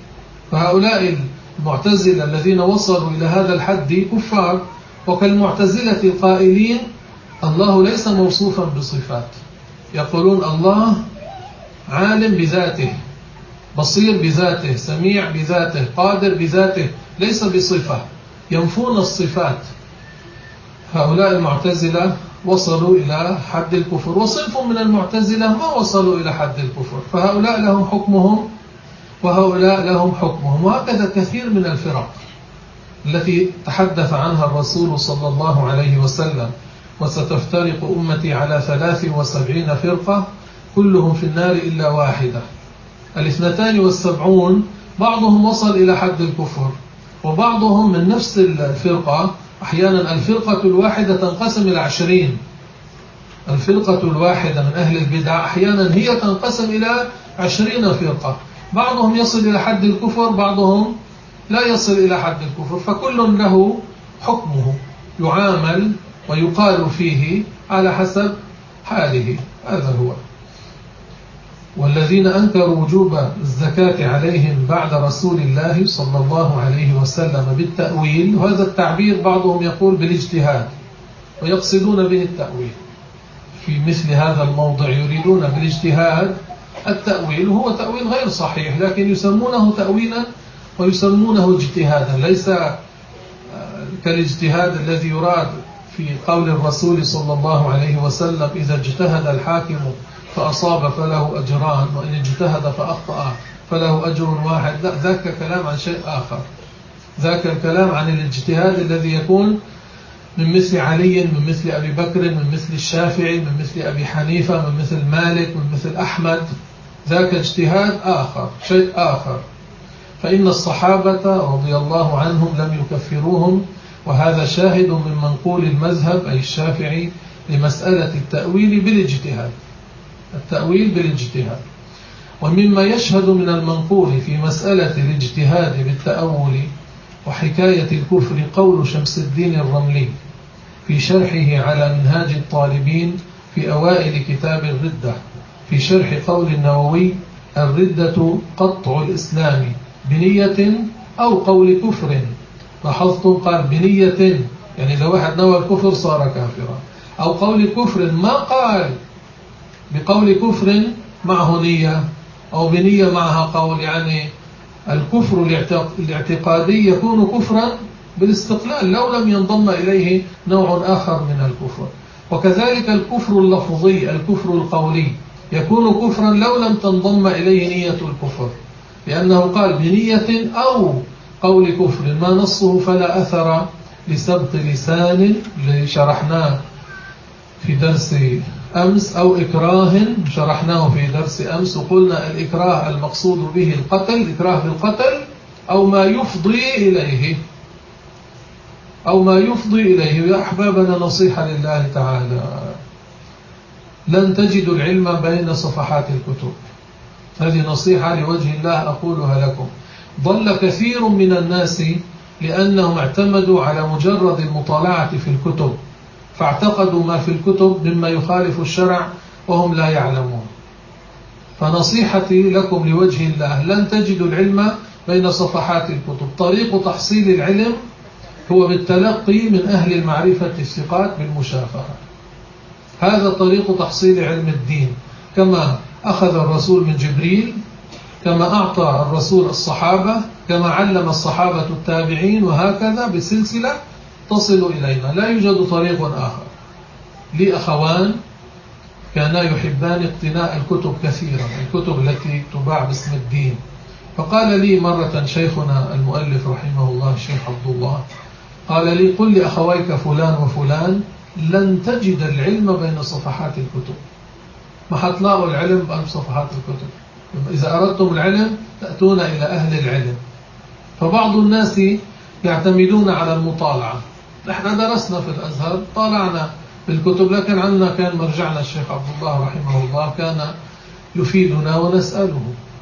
فهؤلاء المعتزلة الذين وصلوا إلى هذا الحد كفار. وكالمعتزلة القائلين الله ليس موصوفا بصفات، يقولون الله عالم بذاته بصير بذاته، سميع بذاته، قادر بذاته، ليس بصفة، ينفون الصفات. هؤلاء المعتزلة وصلوا إلى حد الكفر، وصنف من المعتزلة ما وصلوا إلى حد الكفر، فهؤلاء لهم حكمهم وهؤلاء لهم حكمهم. وهكذا كثير من الفرق التي تحدث عنها الرسول صلى الله عليه وسلم: وستفترق أمتي على 73 فرقة كلهم في النار إلا واحدة. 72 بعضهم وصل إلى حد الكفر، وبعضهم من نفس الفرقة أحيانا الفرقة الواحدة تنقسم إلى 20. الفرقة الواحدة من أهل البدع أحيانا هي تنقسم إلى 20 فرقة، بعضهم يصل إلى حد الكفر، بعضهم لا يصل إلى حد الكفر، فكل له حكمه يعامل ويقال فيه على حسب حاله. هذا هو. والذين أنكروا وجوب الزكاة عليهم بعد رسول الله صلى الله عليه وسلم بالتأويل، وهذا التعبير بعضهم يقول بالاجتهاد، ويقصدون به التأويل. في مثل هذا الموضع يريدون بالاجتهاد التأويل، وهو تأويل غير صحيح، لكن يسمونه تأويلا ويسمونه اجتهادا، ليس كالاجتهاد الذي يراد في قول الرسول صلى الله عليه وسلم: إذا اجتهد الحاكم فأصاب فله أجران، وإن اجتهد فأخطأ فله أجر واحد. لا، ذاك كلام عن شيء آخر. ذاك الكلام عن الاجتهاد الذي يكون من مثل علي، من مثل أبي بكر، من مثل الشافعي، من مثل أبي حنيفة، من مثل مالك، من مثل أحمد. ذاك اجتهاد آخر، شيء آخر. فإن الصحابة رضي الله عنهم لم يكفروهم، وهذا شاهد من منقول المذهب أي الشافعي لمسألة التأويل بالاجتهاد. التأويل بالاجتهاد. ومما يشهد من المنقول في مسألة الاجتهاد بالتأول وحكاية الكفر قول شمس الدين الرملي في شرحه على منهاج الطالبين في أوائل كتاب الردة، في شرح قول النووي: الردة قطع الإسلام بنية أو قول كفر. لاحظتم قال بنية، يعني لو واحد نوى الكفر صار كافرا، أو قول كفر، ما قال بقول كفر معه نية أو بنية معها قول. يعني الكفر الاعتقادي يكون كفرا بالاستقلال لو لم ينضم إليه نوع آخر من الكفر، وكذلك الكفر اللفظي، الكفر القولي يكون كفرا لو لم تنضم إليه نية الكفر، لأنه قال بنية أو قول كفر، ما نصه فلا أثر لسبق لسان اللي شرحناه في درس أمس، أو إكراه شرحناه في درس أمس، وقلنا الإكراه المقصود به القتل، الإكراه بالقتل أو ما يفضي إليه، أو ما يفضي إليه. يا أحبابنا، نصيحة لله تعالى: لن تجدوا العلم بين صفحات الكتب. هذه نصيحة لوجه الله أقولها لكم. ضل كثير من الناس لأنهم اعتمدوا على مجرد المطالعة في الكتب، فاعتقدوا ما في الكتب مما يخالف الشرع وهم لا يعلمون. فنصيحتي لكم لوجه الله: لن تجدوا العلم بين صفحات الكتب. طريق تحصيل العلم هو بالتلقي من أهل المعرفة الثقات بالمشافهة. هذا طريق تحصيل علم الدين، كما أخذ الرسول من جبريل، كما أعطى الرسول الصحابة، كما علم الصحابة التابعين، وهكذا بسلسلة تصل إلينا. لا يوجد طريق آخر. لي أخوان كانا يحبان اقتناء الكتب كثيرا، الكتب التي تباع باسم الدين. فقال لي مرة شيخنا المؤلف رحمه الله الشيخ عبد الله، قال لي: قل لأخويك فلان وفلان لن تجد العلم بين صفحات الكتب. ما حتلاقوا العلم بين صفحات الكتب. إذا أردتم العلم تأتون إلى أهل العلم. فبعض الناس يعتمدون على المطالعة. نحن درسنا في الأزهر، طالعنا بالكتب، لكن عندنا كان مرجعنا الشيخ عبد الله رحمه الله كان يفيدنا ونسأله،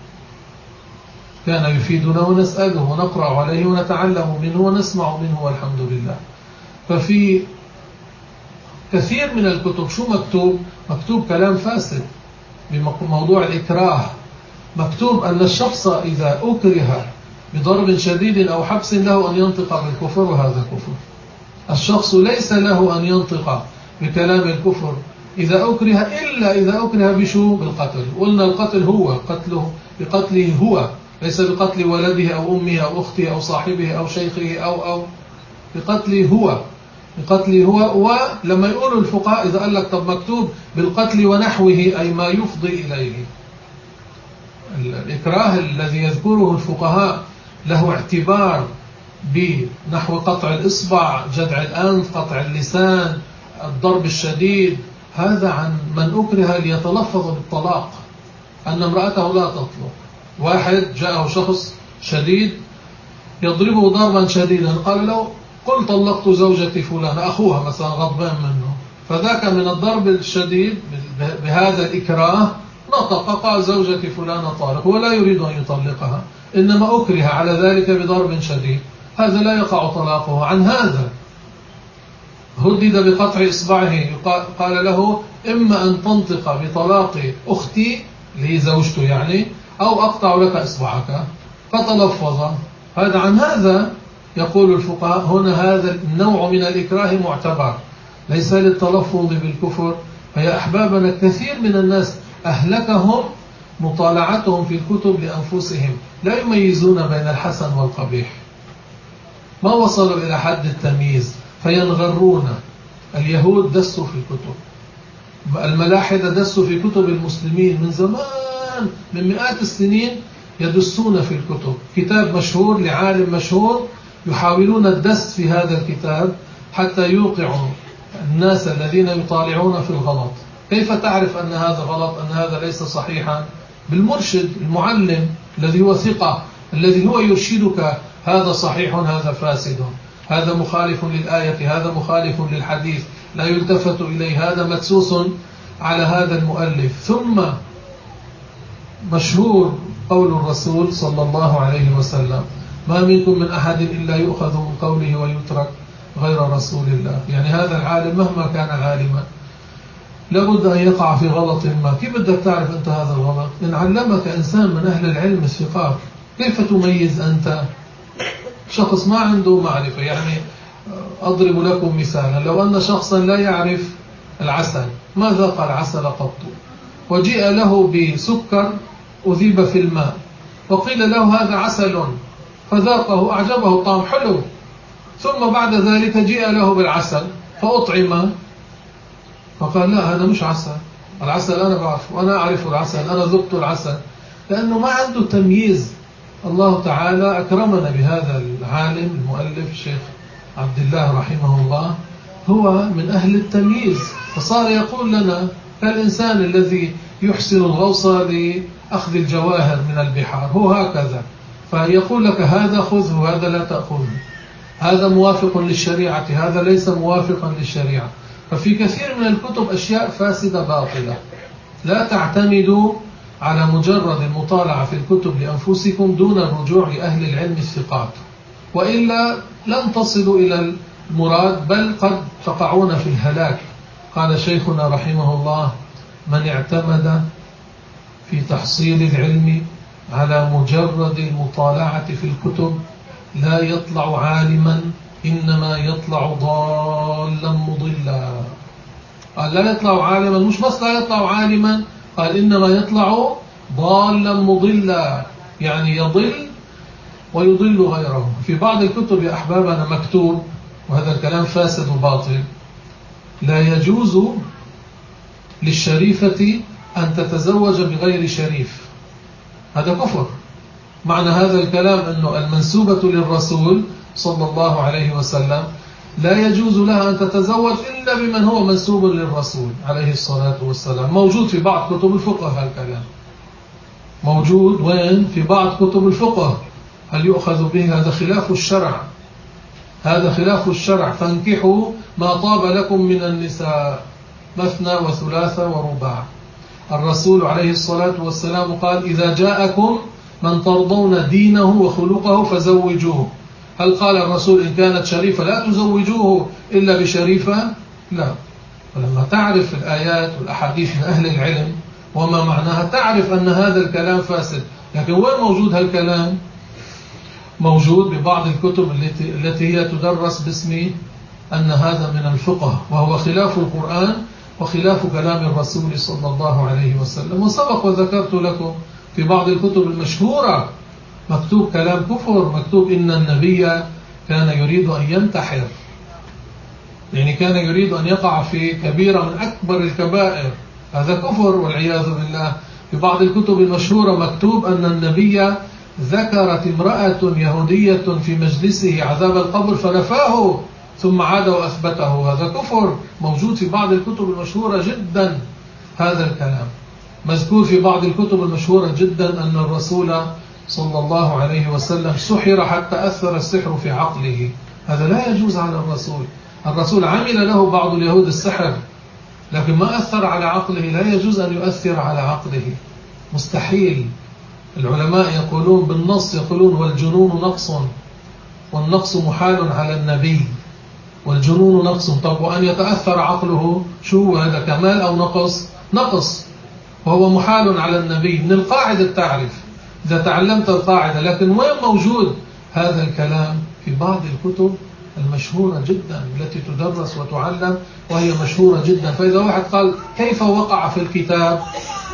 كان يفيدنا ونسأله ونقرأ عليه ونتعلم منه ونسمع منه والحمد لله. ففي كثير من الكتب شو مكتوب؟ مكتوب كلام فاسد بموضوع الإكراه. مكتوب أن الشخص إذا أكره بضرب شديد أو حبس له أن ينطق بالكفر، وهذا كفر. الشخص ليس له أن ينطق بكلام الكفر إذا أكره، إلا إذا أكره بشو؟ بالقتل. قلنا القتل هو قتله بقتله هو، ليس بقتل ولده أو أمه أو أخته أو صاحبه أو شيخه أو بقتله هو، بقتله هو. ولما يقولوا الفقهاء إذا قال لك طب مكتوب بالقتل ونحوه أي ما يفضي إليه، الإكراه الذي يذكره الفقهاء له اعتبار بنحو قطع الإصبع، جدع الأنف، قطع اللسان، الضرب الشديد، هذا عن من أكره ليتلفظ بالطلاق، أن امرأته لا تطلق. واحد جاءه شخص شديد يضربه ضربا شديدا، قال له قل طلقت زوجتي فلان، أخوها مثلا غضبان منه، فذاك من الضرب الشديد بهذا الإكراه نطق قال زوجتي فلان طالق، ولا يريد أن يطلقها، إنما أكره على ذلك بضرب شديد، هذا لا يقع طلاقه. عن هذا هدد بقطع إصبعه، قال له إما أن تنطق بطلاق أختي اللي هي زوجته يعني، أو أقطع لك إصبعك، فتلفظ. هذا عن هذا يقول الفقهاء هنا هذا النوع من الإكراه معتبر، ليس للتلفظ بالكفر. فيا أحبابنا كثير من الناس أهلكهم مطالعتهم في الكتب لأنفسهم، لا يميزون بين الحسن والقبيح، ما وصلوا إلى حد التمييز فينغرون. اليهود دسوا في الكتب، الملاحدة دسوا في كتب المسلمين من زمان، من مئات السنين يدسون في الكتب. كتاب مشهور لعالم مشهور يحاولون الدس في هذا الكتاب حتى يوقعوا الناس الذين يطالعون في الغلط. كيف تعرف أن هذا غلط، أن هذا ليس صحيحا؟ بالمرشد المعلم الذي هو ثقة، الذي هو يرشدك هذا صحيح هذا فاسد، هذا مخالف للآية، هذا مخالف للحديث، لا يلتفت إليه، هذا مدسوس على هذا المؤلف. ثم مشهور قول الرسول صلى الله عليه وسلم ما منكم من أحد إلا يؤخذ من قوله ويترك غير رسول الله. يعني هذا العالم مهما كان عالما لابد أن يقع في غلط ما. كيف بدك تعرف أنت هذا الغلط؟ إن علمك إنسان من أهل العلم الثقات، كيف تميز أنت شخص ما عنده معرفة؟ يعني أضرب لكم مثالا، لو أن شخصا لا يعرف العسل، ما ذاق العسل قط، وجيء له بسكر أذيب في الماء وقيل له هذا عسل، فذاقه أعجبه طعم حلو، ثم بعد ذلك جيء له بالعسل فأطعم فقال لا هذا مش عسل، العسل أنا بعرفه، وأنا أعرف العسل، أنا ذقت العسل، لأنه ما عنده تمييز. الله تعالى أكرمنا بهذا العالم المؤلف الشيخ عبد الله رحمه الله، هو من أهل التمييز، فصار يقول لنا كالإنسان الذي يحسن الغوص لأخذ الجواهر من البحار، هو هكذا، فيقول لك هذا خذه، هذا لا تأخذه، هذا موافق للشريعة، هذا ليس موافقا للشريعة. ففي كثير من الكتب أشياء فاسدة باطلة. لا تعتمدوا على مجرد المطالعة في الكتب لأنفسكم دون الرجوع لأهل العلم الثقات، وإلا لن تصلوا إلى المراد، بل قد تقعون في الهلاك. قال شيخنا رحمه الله من اعتمد في تحصيل العلم على مجرد المطالعة في الكتب لا يطلع عالما، إنما يطلع ضالا مضلا. قال لا يطلع عالما، مش بس لا يطلع عالما، قال إنما يطلع ضالا مضلا، يعني يضل ويضل غيره. في بعض الكتب يا أحبابنا مكتوب، وهذا الكلام فاسد وباطل، لا يجوز للشريفة أن تتزوج بغير شريف، هذا كفر. معنى هذا الكلام أنه المنسوبة للرسول صلى الله عليه وسلم لا يجوز لها أن تتزوج إلا بمن هو منسوب للرسول عليه الصلاة والسلام. موجود في بعض كتب الفقه هالكلام، موجود وين؟ في بعض كتب الفقه. هل يؤخذ به؟ هذا خلاف الشرع، هذا خلاف الشرع. فانكحوا ما طاب لكم من النساء مثنى وثلاث ورباع. الرسول عليه الصلاة والسلام قال إذا جاءكم من ترضون دينه وخلقه فزوجوه. هل قال الرسول إن كانت شريفة لا تزوجوه إلا بشريفة؟ لا. فلما تعرف الآيات والأحاديث من أهل العلم وما معناها تعرف أن هذا الكلام فاسد. لكن وين موجود هالكلام؟ موجود ببعض الكتب التي هي تدرس باسم أن هذا من الفقه، وهو خلاف القرآن وخلاف كلام الرسول صلى الله عليه وسلم. وسبق وذكرت لكم في بعض الكتب المشهورة مكتوب كلام كفر، مكتوب إن النبي كان يريد أن ينتحر، يعني كان يريد أن يقع في كبيرة من أكبر الكبائر، هذا كفر والعياذ بالله. في بعض الكتب المشهورة مكتوب أن النبي ذكرت امرأة يهودية في مجلسه عذاب القبر فنفاه ثم عاد وأثبته، هذا كفر موجود في بعض الكتب المشهورة جدا. هذا الكلام مذكور في بعض الكتب المشهورة جدا أن الرسول صلى الله عليه وسلم سحر حتى أثر السحر في عقله، هذا لا يجوز على الرسول. الرسول عمل له بعض اليهود السحر لكن ما أثر على عقله، لا يجوز أن يؤثر على عقله، مستحيل. العلماء يقولون بالنص، يقولون والجنون نقص، والنقص محال على النبي، والجنون نقص. طب وأن يتأثر عقله شو هذا، كمال أو نقص؟ نقص، وهو محال على النبي. من القاعدة تعرف إذا تعلمت القاعدة، لكن وين موجود هذا الكلام؟ في بعض الكتب المشهورة جدا التي تدرس وتعلم وهي مشهورة جدا. فإذا واحد قال كيف وقع في الكتاب،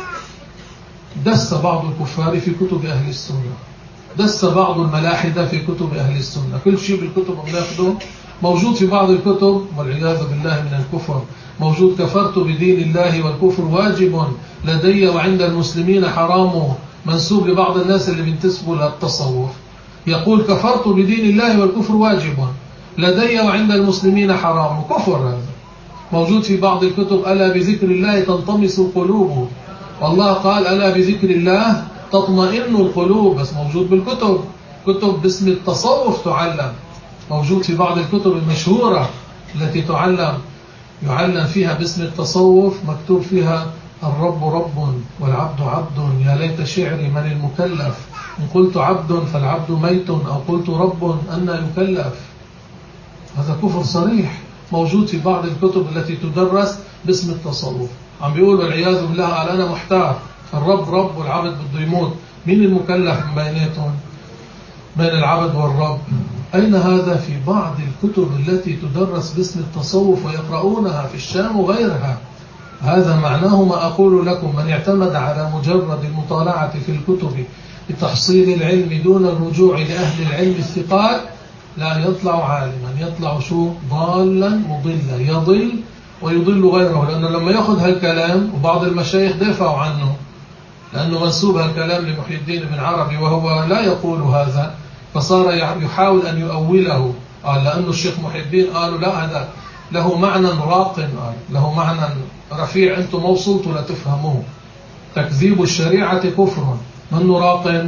دس بعض الكفار في كتب أهل السنة، دس بعض الملاحدة في كتب أهل السنة، كل شيء بالكتب بناخده موجود في بعض الكتب والعياذ بالله من الكفر. موجود كفرت بدين الله والكفر واجب لدي وعند المسلمين حرام، منسوب لبعض الناس اللي بينتسبوا للتصوف، يقول كفرت بدين الله والكفر واجب لدي وعند المسلمين حرام، كفر. هذا موجود في بعض الكتب، ألا بذكر الله تنطمس القلوب، والله قال ألا بذكر الله تطمئن القلوب، بس موجود بالكتب، كتب باسم التصوف تعلم، موجود في بعض الكتب المشهورة التي يعلم فيها باسم التصوف، مكتوب فيها الرب رب والعبد عبد، يا ليت شعري من المكلف، إن قلت عبد فالعبد ميت أو قلت رب أن يكلف. هذا كفر صريح موجود في بعض الكتب التي تدرس باسم التصوف. عم بيقول والعياذ بالله قال أنا محتار، الرب رب والعبد بده يموت، مين المكلف من بيناتهم، بين العبد والرب؟ أين هذا؟ في بعض الكتب التي تدرس باسم التصوف ويقرؤونها في الشام وغيرها. هذا معناه ما أقول لكم، من اعتمد على مجرد المطالعة في الكتب لتحصيل العلم دون الرجوع لأهل العلم الثقات لا يطلع عالما، يطلع شو؟ ضالا مضلا، يضل ويضل غيره. لأنه لما يأخذ هالكلام، وبعض المشايخ دافعوا عنه لأنه منسوب هالكلام لمحي الدين بن عربي وهو لا يقول هذا، فصار يحاول أن يؤوله، قال لأنه الشيخ محي الدين قالوا لا هذا له معنى راق، قال له معنى رفيع أنتم ما وصلتوا لتفهموه، تكذيب الشريعة كفر، من راق؟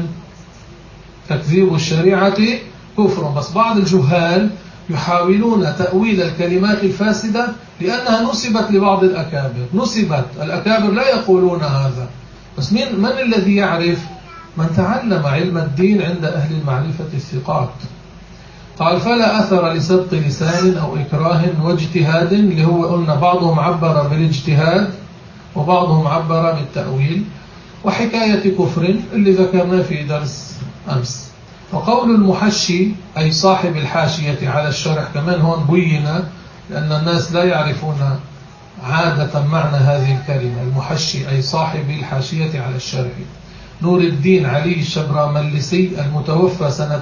تكذيب الشريعة كفر. بس بعض الجهال يحاولون تأويل الكلمات الفاسدة لأنها نسبت لبعض الأكابر، نسبت، الأكابر لا يقولون هذا، بس من الذي يعرف؟ من تعلم علم الدين عند أهل المعرفة الثقات. قال فلا أثر لسبق لسان أو إكراه واجتهاد، اللي هو قلنا بعضهم عبر بالاجتهاد وبعضهم عبر بالتأويل، وحكاية كفر اللي ذكرنا في درس أمس. وقول المحشي أي صاحب الحاشية على الشرح كمان هون بيّن، لأن الناس لا يعرفون عادة معنى هذه الكلمة. المحشي أي صاحب الحاشية على الشرح نور الدين علي الشبرملسي المتوفى سنة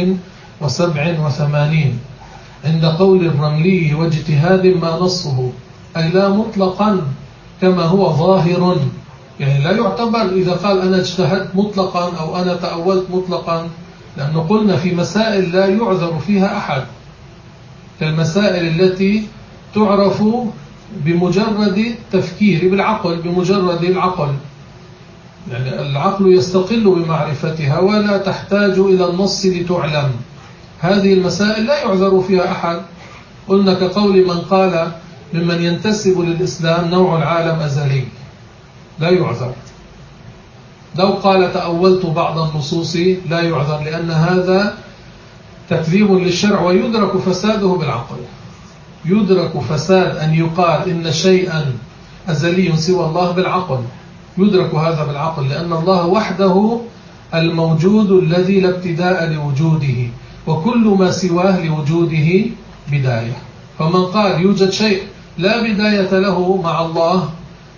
1087 عند قول الرملي واجتهاد ما نصه، أي لا مطلقا كما هو ظاهر، يعني لا يعتبر إذا قال أنا اجتهدت مطلقا أو أنا تأولت مطلقا، لأنه قلنا في مسائل لا يعذر فيها أحد، كالمسائل التي تعرف بمجرد التفكير بالعقل، بمجرد العقل، يعني العقل يستقل بمعرفتها ولا تحتاج إلى النص لتعلم. هذه المسائل لا يعذر فيها أحد. قلنا كقول من قال ممن ينتسب للإسلام نوع العالم أزلي، لا يعذر. لو قال تأولت بعض النصوص لا يعذر، لأن هذا تكذيب للشرع ويدرك فساده بالعقل. يدرك فساد أن يقال إن شيئا أزلي سوى الله بالعقل، يدرك هذا بالعقل، لأن الله وحده الموجود الذي لا ابتداء لوجوده، وكل ما سواه لوجوده بداية. فمن قال يوجد شيء لا بداية له مع الله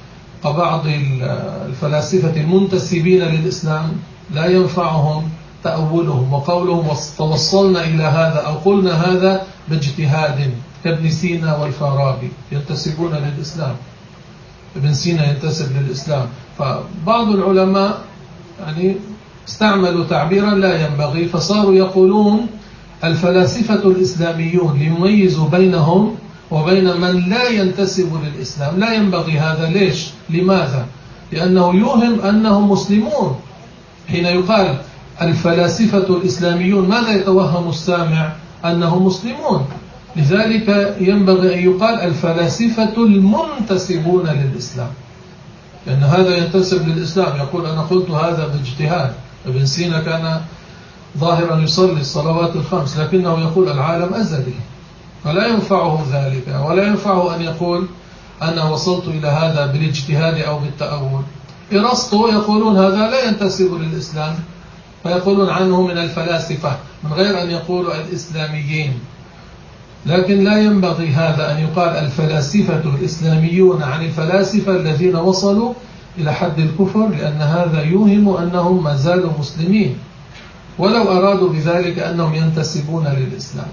كبعض الفلاسفة المنتسبين للإسلام لا ينفعهم تأولهم وقولهم توصلنا إلى هذا أو قلنا هذا باجتهاد، كابن سينا والفارابي ينتسبون للإسلام. ابن سينا ينتسب للإسلام، فبعض العلماء يعني استعملوا تعبيرا لا ينبغي، فصاروا يقولون الفلاسفة الإسلاميون ليميزوا بينهم وبين من لا ينتسب للإسلام. لا ينبغي هذا. ليش؟ لماذا؟ لأنه يوهم أنهم مسلمون. حين يقال الفلاسفة الإسلاميون ماذا يتوهم السامع؟ أنهم مسلمون. لذلك ينبغي أن يقال الفلاسفة المنتسبون للإسلام، لأن هذا ينتسب للإسلام يقول أنا قلت هذا باجتهاد. ابن سينا كان ظاهرا يصلي الصلوات الخمس، لكنه يقول العالم أزلي، فلا ينفعه ذلك، ولا ينفعه أن يقول أنا وصلت إلى هذا بالاجتهاد أو بالتأول. إرسطو يقولون هذا لا ينتسب للإسلام، فيقولون عنه من الفلاسفة من غير أن يقولوا الإسلاميين. لكن لا ينبغي هذا أن يقال الفلاسفة الإسلاميون عن الفلاسفة الذين وصلوا إلى حد الكفر، لأن هذا يوهم أنهم ما زالوا مسلمين، ولو أرادوا بذلك أنهم ينتسبون للإسلام.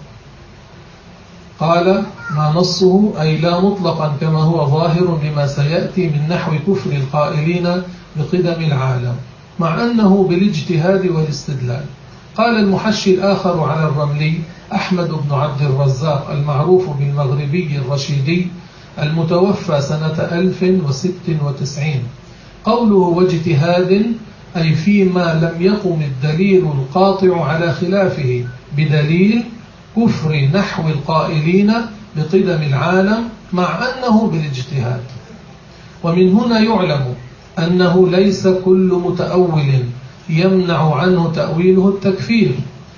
قال ما نصه أي لا مطلقا كما هو ظاهر لما سيأتي من نحو كفر القائلين بقدم العالم، مع أنه بالاجتهاد والاستدلال. قال المحشي الآخر على الرملي أحمد بن عبد الرزاق المعروف بالمغربي الرشيدي المتوفى سنة 1096: قوله واجتهاد أي فيما لم يقم الدليل القاطع على خلافه بدليل كفر نحو القائلين بقدم العالم، مع أنه بالاجتهاد. ومن هنا يعلم أنه ليس كل متأول يمنع عنه تأويله التكفير،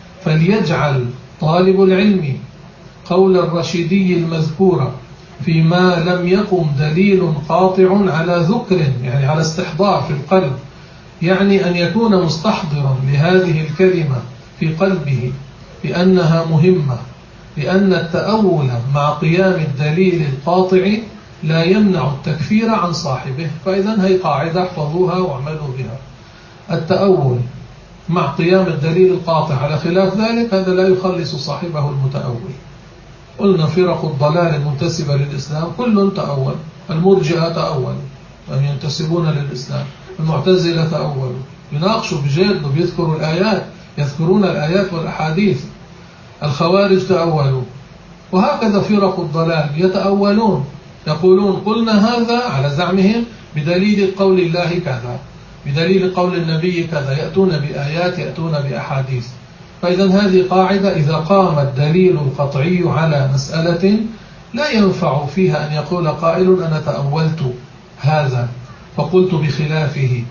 فليجعل طالب العلم قول الرشيدي المذكور فيما لم يقم دليل قاطع على ذكر، يعني على استحضار في القلب، يعني أن يكون مستحضرا لهذه الكلمة في قلبه بأنها مهمة، لأن التأول مع قيام الدليل القاطع لا يمنع التكفير عن صاحبه. فإذا هي قاعدة احفظوها واعملوا بها: التأول مع قيام الدليل القاطع على خلاف ذلك هذا لا يخلص صاحبه المتأول. قلنا فرق الضلال المنتسبة للإسلام كل تأول: المرجئة تأول أن ينتسبون للإسلام، المعتزلة تأولوا يناقشوا بجد وبيذكروا الآيات، يذكرون الآيات والأحاديث، الخوارج تأولوا، وهكذا فرق الضلال يتأولون، يقولون قلنا هذا على زعمهم بدليل قول الله كذا، بدليل قول النبي كذا، يأتون بآيات يأتون بأحاديث. فإذا هذه قاعدة: إذا قام الدليل القطعي على مسألة لا ينفع فيها أن يقول قائل أنا تأولت هذا فقلت بخلافه،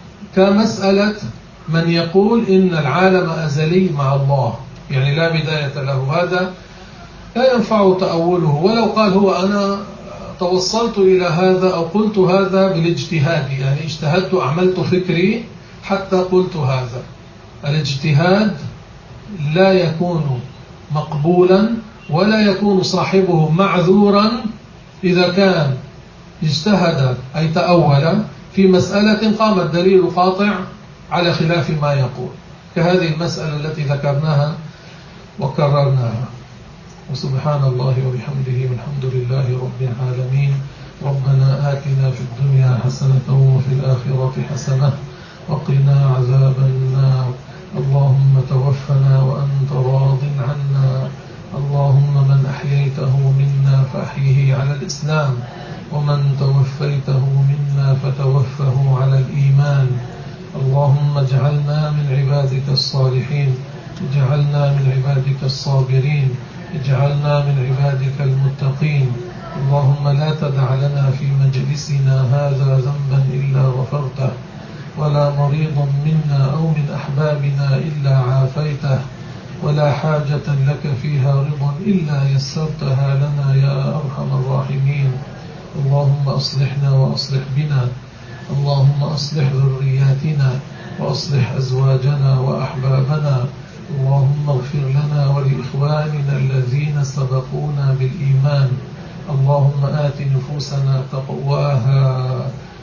كمسألة من يقول إن العالم أزلي مع الله، يعني لا بداية له، هذا لا ينفع تأوله، ولو قال هو أنا توصلت إلى هذا أو قلت هذا بالاجتهاد، يعني اجتهدت أعملت فكري حتى قلت هذا. الاجتهاد لا يكون مقبولا ولا يكون صاحبه معذورا إذا كان اجتهد أي تأول في مسألة قام الدليل القاطع على خلاف ما يقول، كهذه المسألة التي ذكرناها وكررناها. وسبحان الله وبحمده والحمد لله رب العالمين. ربنا آتنا في الدنيا حسنة وفي الآخرة حسنة وقنا عذاب النار. اللهم توفنا وأنت راض عنا. اللهم من أحييته منا فأحيه على الإسلام، ومن توفيته منا فتوفه على الإيمان. اللهم اجعلنا من عبادك الصالحين، اجعلنا من عبادك الصابرين، اجعلنا من عبادك المتقين. اللهم لا تدع لنا في مجلسنا هذا ذنبا إلا غفرته، ولا مريضا منا أو من أحبابنا إلا عافيته، ولا حاجة لك فيها رضا إلا يسرتها لنا يا أرحم الراحمين. اللهم أصلحنا وأصلح بنا، اللهم أصلح ذرياتنا وأصلح أزواجنا وأحبابنا. اللهم اغفر لنا ولإخواننا الذين سبقونا بالإيمان. اللهم آت نفوسنا تقواها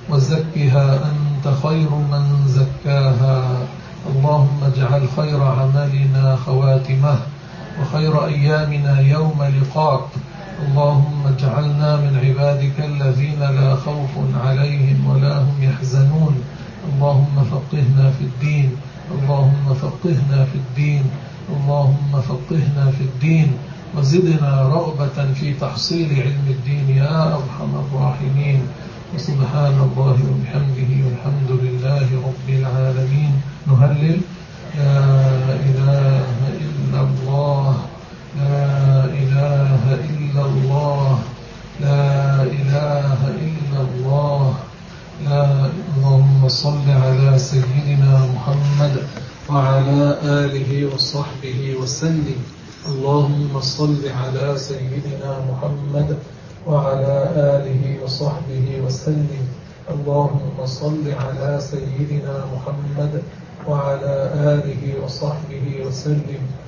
وزكها أنت خير من زكاها. اللهم اجعل خير عملنا خواتمه وخير أيامنا يوم لقاك. اللهم اجعلنا من عبادك الذين لا خوف عليهم ولا هم يحزنون. اللهم فقهنا في الدين، اللهم فقهنا في الدين، اللهم فقهنا في الدين، وزدنا رغبة في تحصيل علم الدين يا أرحم الراحمين. وسبحان الله وبحمده والحمد لله رب العالمين. نهلل: لا إله إلا الله، لا إله إلا الله، لا إله إلا الله، لا. اللهم صل على سيدنا محمد وعلى آله وصحبه وسلم. اللهم صل على سيدنا محمد وعلى آله وصحبه وسلم. اللهم صل على سيدنا محمد وعلى آله وصحبه وسلم.